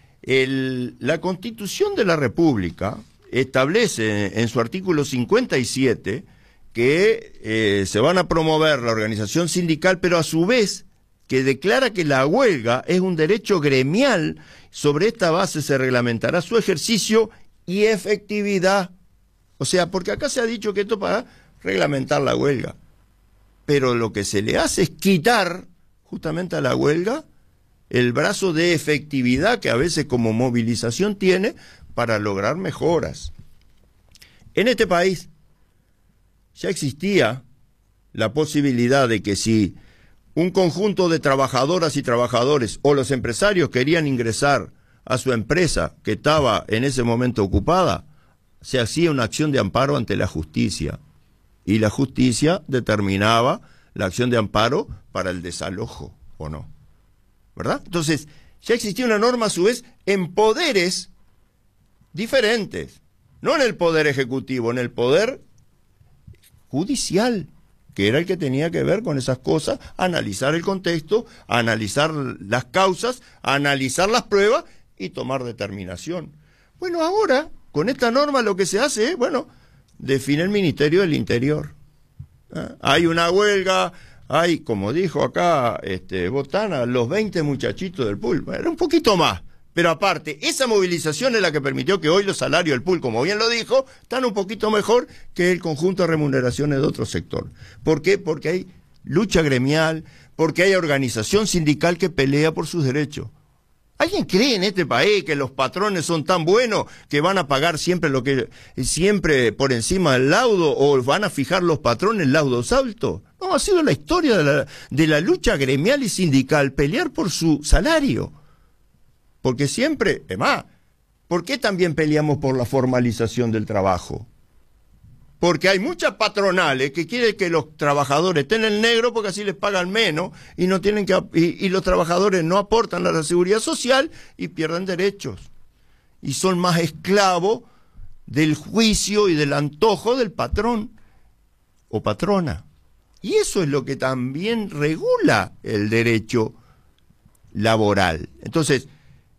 la Constitución de la República establece en su artículo 57 que se van a promover la organización sindical, pero a su vez que declara que la huelga es un derecho gremial. Sobre esta base se reglamentará su ejercicio y efectividad. O sea, porque acá se ha dicho que esto para reglamentar la huelga, pero lo que se le hace es quitar justamente a la huelga el brazo de efectividad que a veces como movilización tiene para lograr mejoras. En este país ya existía la posibilidad de que si un conjunto de trabajadoras y trabajadores o los empresarios querían ingresar a su empresa que estaba en ese momento ocupada, se hacía una acción de amparo ante la justicia, y la justicia determinaba la acción de amparo para el desalojo o no, ¿verdad? Entonces, ya existía una norma a su vez en poderes diferentes, no en el poder ejecutivo, en el poder judicial, que era el que tenía que ver con esas cosas, analizar el contexto, analizar las causas, analizar las pruebas y tomar determinación. Bueno, ahora, con esta norma lo que se hace es, define el Ministerio del Interior. Hay una huelga, hay, como dijo acá Botana, los 20 muchachitos del pool. Era un poquito más, pero aparte, esa movilización es la que permitió que hoy los salarios del pool, como bien lo dijo, están un poquito mejor que el conjunto de remuneraciones de otro sector. ¿Por qué? Porque hay lucha gremial, porque hay organización sindical que pelea por sus derechos. ¿Alguien cree en este país que los patrones son tan buenos que van a pagar siempre por encima del laudo, o van a fijar los patrones laudos altos? No, ha sido la historia de la lucha gremial y sindical, pelear por su salario. Porque siempre, es más, ¿por qué también peleamos por la formalización del trabajo? Porque hay muchas patronales que quieren que los trabajadores estén en el negro porque así les pagan menos y no tienen y los trabajadores no aportan a la seguridad social y pierden derechos. Y son más esclavos del juicio y del antojo del patrón o patrona. Y eso es lo que también regula el derecho laboral. Entonces,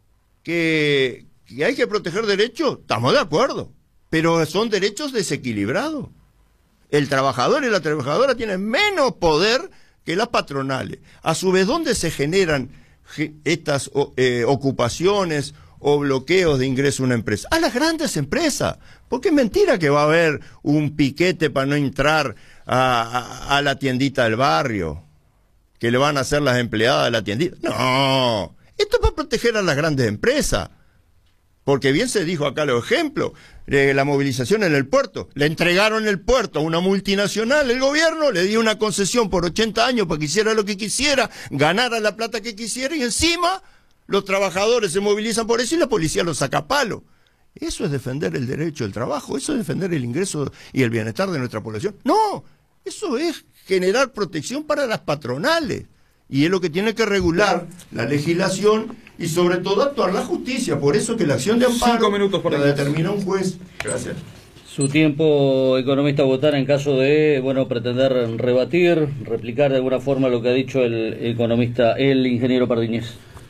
que hay que proteger derechos, estamos de acuerdo. Pero son derechos desequilibrados. El trabajador y la trabajadora tienen menos poder que las patronales. A su vez, ¿dónde se generan estas ocupaciones o bloqueos de ingreso a una empresa? A las grandes empresas. Porque es mentira que va a haber un piquete para no entrar a la tiendita del barrio, que le van a hacer las empleadas de la tiendita. No, esto es para proteger a las grandes empresas. Porque bien se dijo acá los ejemplos, la movilización en el puerto. Le entregaron el puerto a una multinacional, el gobierno le dio una concesión por 80 años para que hiciera lo que quisiera, ganara la plata que quisiera, y encima los trabajadores se movilizan por eso y la policía los saca a palo. Eso es defender el derecho del trabajo, eso es defender el ingreso y el bienestar de nuestra población. No, eso es generar protección para las patronales. Y es lo que tiene que regular la legislación y sobre todo actuar la justicia. Por eso que la acción de amparo la determina un juez. Gracias. Su tiempo, economista Botana, en caso de pretender rebatir, replicar de alguna forma lo que ha dicho el ingeniero Pardiñas.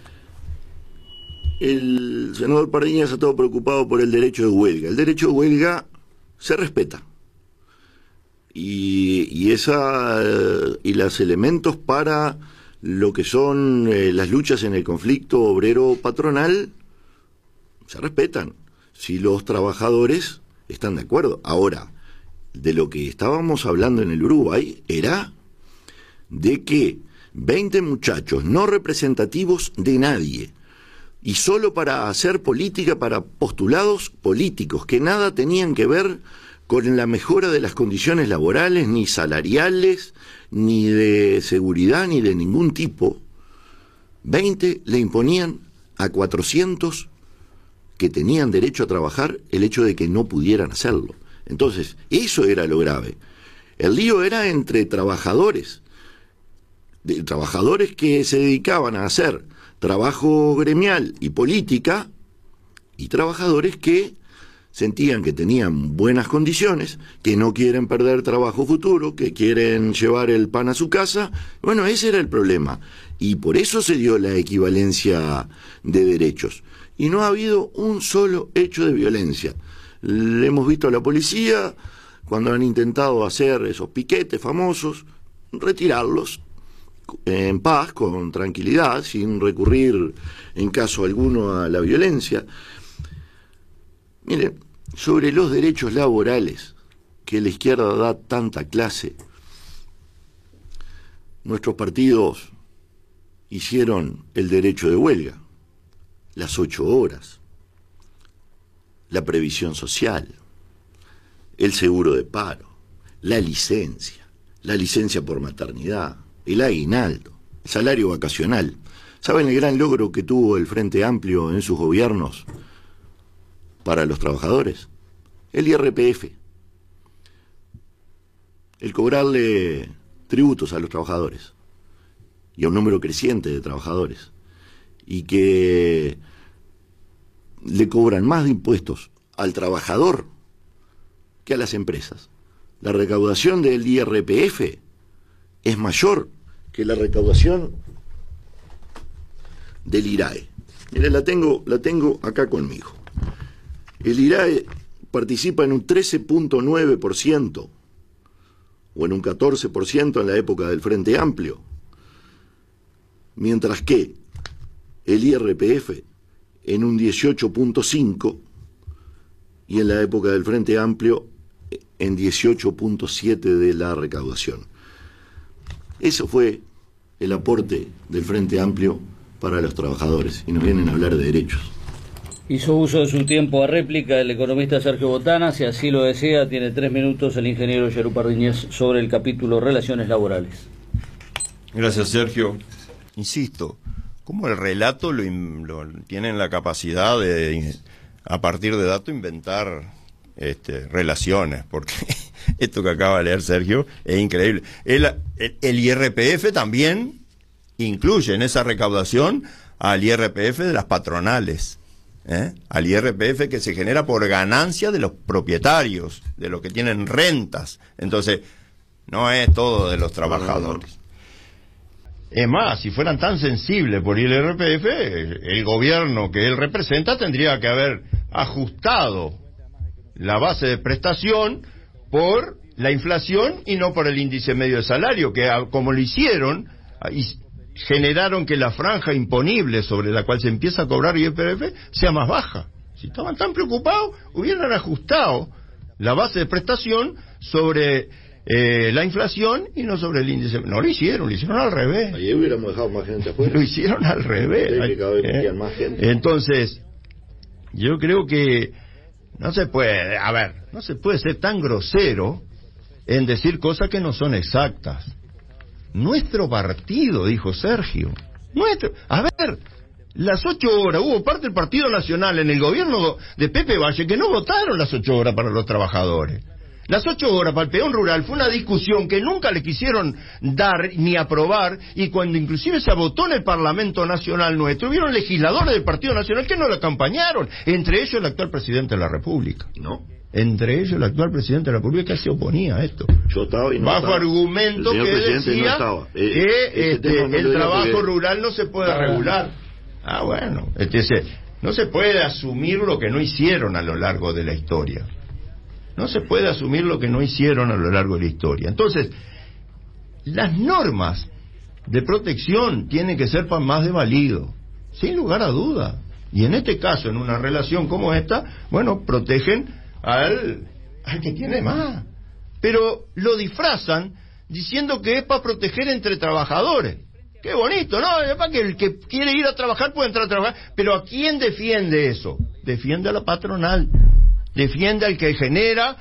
El senador Pardiñas ha estado preocupado por el derecho de huelga. El derecho de huelga se respeta. Y los elementos para lo que son las luchas en el conflicto obrero-patronal se respetan, si los trabajadores están de acuerdo. Ahora, de lo que estábamos hablando en el Uruguay era de que 20 muchachos no representativos de nadie, y solo para hacer política, para postulados políticos, que nada tenían que ver con la mejora de las condiciones laborales, ni salariales, ni de seguridad, ni de ningún tipo. 20 le imponían a 400 que tenían derecho a trabajar el hecho de que no pudieran hacerlo. Entonces, eso era lo grave. El lío era entre trabajadores que se dedicaban a hacer trabajo gremial y política, y trabajadores que sentían que tenían buenas condiciones, que no quieren perder trabajo futuro, que quieren llevar el pan a su casa. Bueno, ese era el problema, y por eso se dio la equivalencia de derechos. Y no ha habido un solo hecho de violencia. Le hemos visto a la policía, cuando han intentado hacer esos piquetes famosos, retirarlos en paz, con tranquilidad, sin recurrir en caso alguno a la violencia. Miren, sobre los derechos laborales, que la izquierda da tanta clase, nuestros partidos hicieron el derecho de huelga, las 8 horas, la previsión social, el seguro de paro, la licencia por maternidad, el aguinaldo, el salario vacacional. ¿Saben el gran logro que tuvo el Frente Amplio en sus gobiernos para los trabajadores? El IRPF, el cobrarle tributos a los trabajadores y a un número creciente de trabajadores, y que le cobran más de impuestos al trabajador que a las empresas. La recaudación del IRPF es mayor que la recaudación del IRAE. Mire, la tengo acá conmigo. El IRAE participa en un 13.9% o en un 14% en la época del Frente Amplio, mientras que el IRPF en un 18.5% y en la época del Frente Amplio en 18.7% de la recaudación. Eso fue el aporte del Frente Amplio para los trabajadores, y nos vienen a hablar de derechos. Hizo uso de su tiempo a réplica el economista Sergio Botana. Si así lo desea, tiene 3 minutos el ingeniero Yerú Pardiñas sobre el capítulo Relaciones Laborales. Gracias, Sergio. Insisto, como el relato lo tienen la capacidad de, a partir de datos, inventar relaciones, porque esto que acaba de leer Sergio es increíble. El IRPF también incluye en esa recaudación al IRPF de las patronales, al IRPF que se genera por ganancia de los propietarios, de los que tienen rentas. Entonces, no es todo de los trabajadores. Es más, si fueran tan sensibles por el IRPF, el gobierno que él representa tendría que haber ajustado la base de prestación por la inflación y no por el índice medio de salario, que como lo hicieron, y generaron que la franja imponible sobre la cual se empieza a cobrar IRPF sea más baja. Si estaban tan preocupados, hubieran ajustado la base de prestación sobre la inflación y no sobre el índice. No lo hicieron al revés. Ayer hubiéramos dejado más gente afuera. Lo hicieron al revés. Que cada vez metían más gente. Entonces, yo creo que no se puede ser tan grosero en decir cosas que no son exactas. Nuestro partido, dijo Sergio. Las 8 horas, hubo parte del Partido Nacional en el gobierno de Pepe Valle que no votaron las 8 horas para los trabajadores. Las 8 horas para el peón rural fue una discusión que nunca le quisieron dar ni aprobar, y cuando inclusive se votó en el Parlamento Nacional nuestro, hubieron legisladores del Partido Nacional que no lo acompañaron, entre ellos el actual presidente de la República. No. Entre ellos el actual presidente de la República, que se oponía a esto. Yo estaba y no bajo estaba. Argumento que decía no que el trabajo rural no se puede regular. Bueno, no se puede asumir lo que no hicieron a lo largo de la historia. No se puede asumir lo que no hicieron a lo largo de la historia. Entonces, las normas de protección tiene que ser más de válido, sin lugar a duda. Y en este caso, en una relación como esta, bueno, protegen al que tiene más. Pero lo disfrazan diciendo que es para proteger entre trabajadores. Qué bonito, ¿no? Es para que el que quiere ir a trabajar puede entrar a trabajar. Pero ¿a quién defiende eso? Defiende a la patronal. Defiende al que genera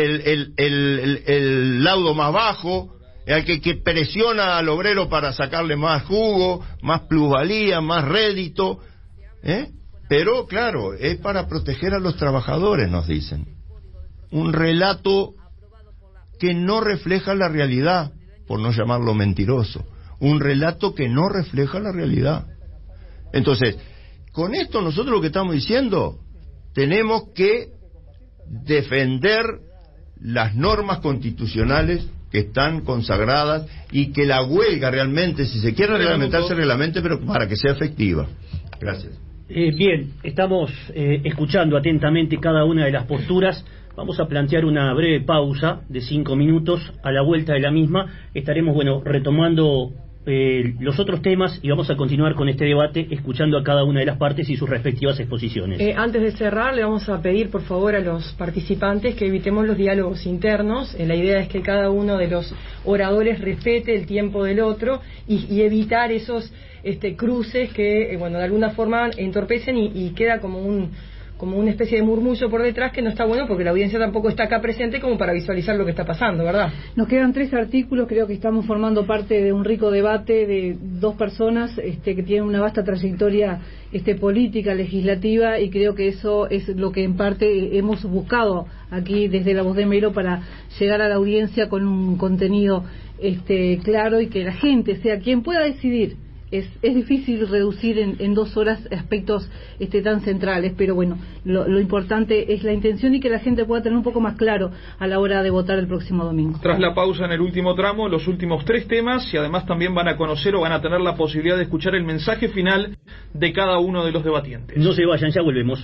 el laudo más bajo, al que presiona al obrero para sacarle más jugo, más plusvalía, más rédito. Pero, claro, es para proteger a los trabajadores, nos dicen. Un relato que no refleja la realidad, por no llamarlo mentiroso. Un relato que no refleja la realidad. Entonces, con esto nosotros lo que estamos diciendo, tenemos que defender las normas constitucionales que están consagradas y que la huelga realmente, si se quiere reglamentar, se reglamente, pero para que sea efectiva. Gracias. Bien, estamos escuchando atentamente cada una de las posturas. Vamos a plantear una breve pausa de 5 minutos. A la vuelta de la misma estaremos, retomando los otros temas y vamos a continuar con este debate escuchando a cada una de las partes y sus respectivas exposiciones. Antes de cerrar, le vamos a pedir por favor a los participantes que evitemos los diálogos internos. La idea es que cada uno de los oradores respete el tiempo del otro y evitar esos cruces que de alguna forma entorpecen y queda como una especie de murmullo por detrás que no está bueno porque la audiencia tampoco está acá presente como para visualizar lo que está pasando, ¿verdad? Nos quedan 3 artículos, creo que estamos formando parte de un rico debate de 2 personas que tienen una vasta trayectoria política, legislativa, y creo que eso es lo que en parte hemos buscado aquí desde La Voz de Melo para llegar a la audiencia con un contenido claro y que la gente sea quien pueda decidir. Es difícil reducir en 2 horas aspectos tan centrales, pero lo importante es la intención y que la gente pueda tener un poco más claro a la hora de votar el próximo domingo. Tras la pausa en el último tramo, los últimos 3 temas, y además también van a conocer o van a tener la posibilidad de escuchar el mensaje final de cada uno de los debatientes. No se vayan, ya volvemos.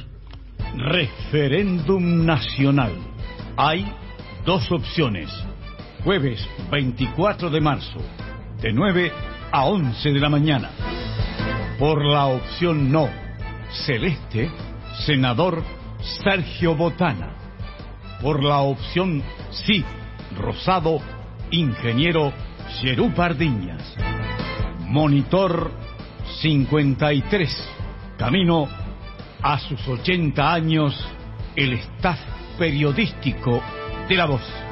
Referéndum nacional. Hay 2 opciones. Jueves 24 de marzo, de 9 a 11 de la mañana. Por la opción no, celeste, senador Sergio Botana. Por la opción sí, rosado, ingeniero Yerú Pardiñas. Monitor 53, camino a sus 80 años, el staff periodístico de La Voz.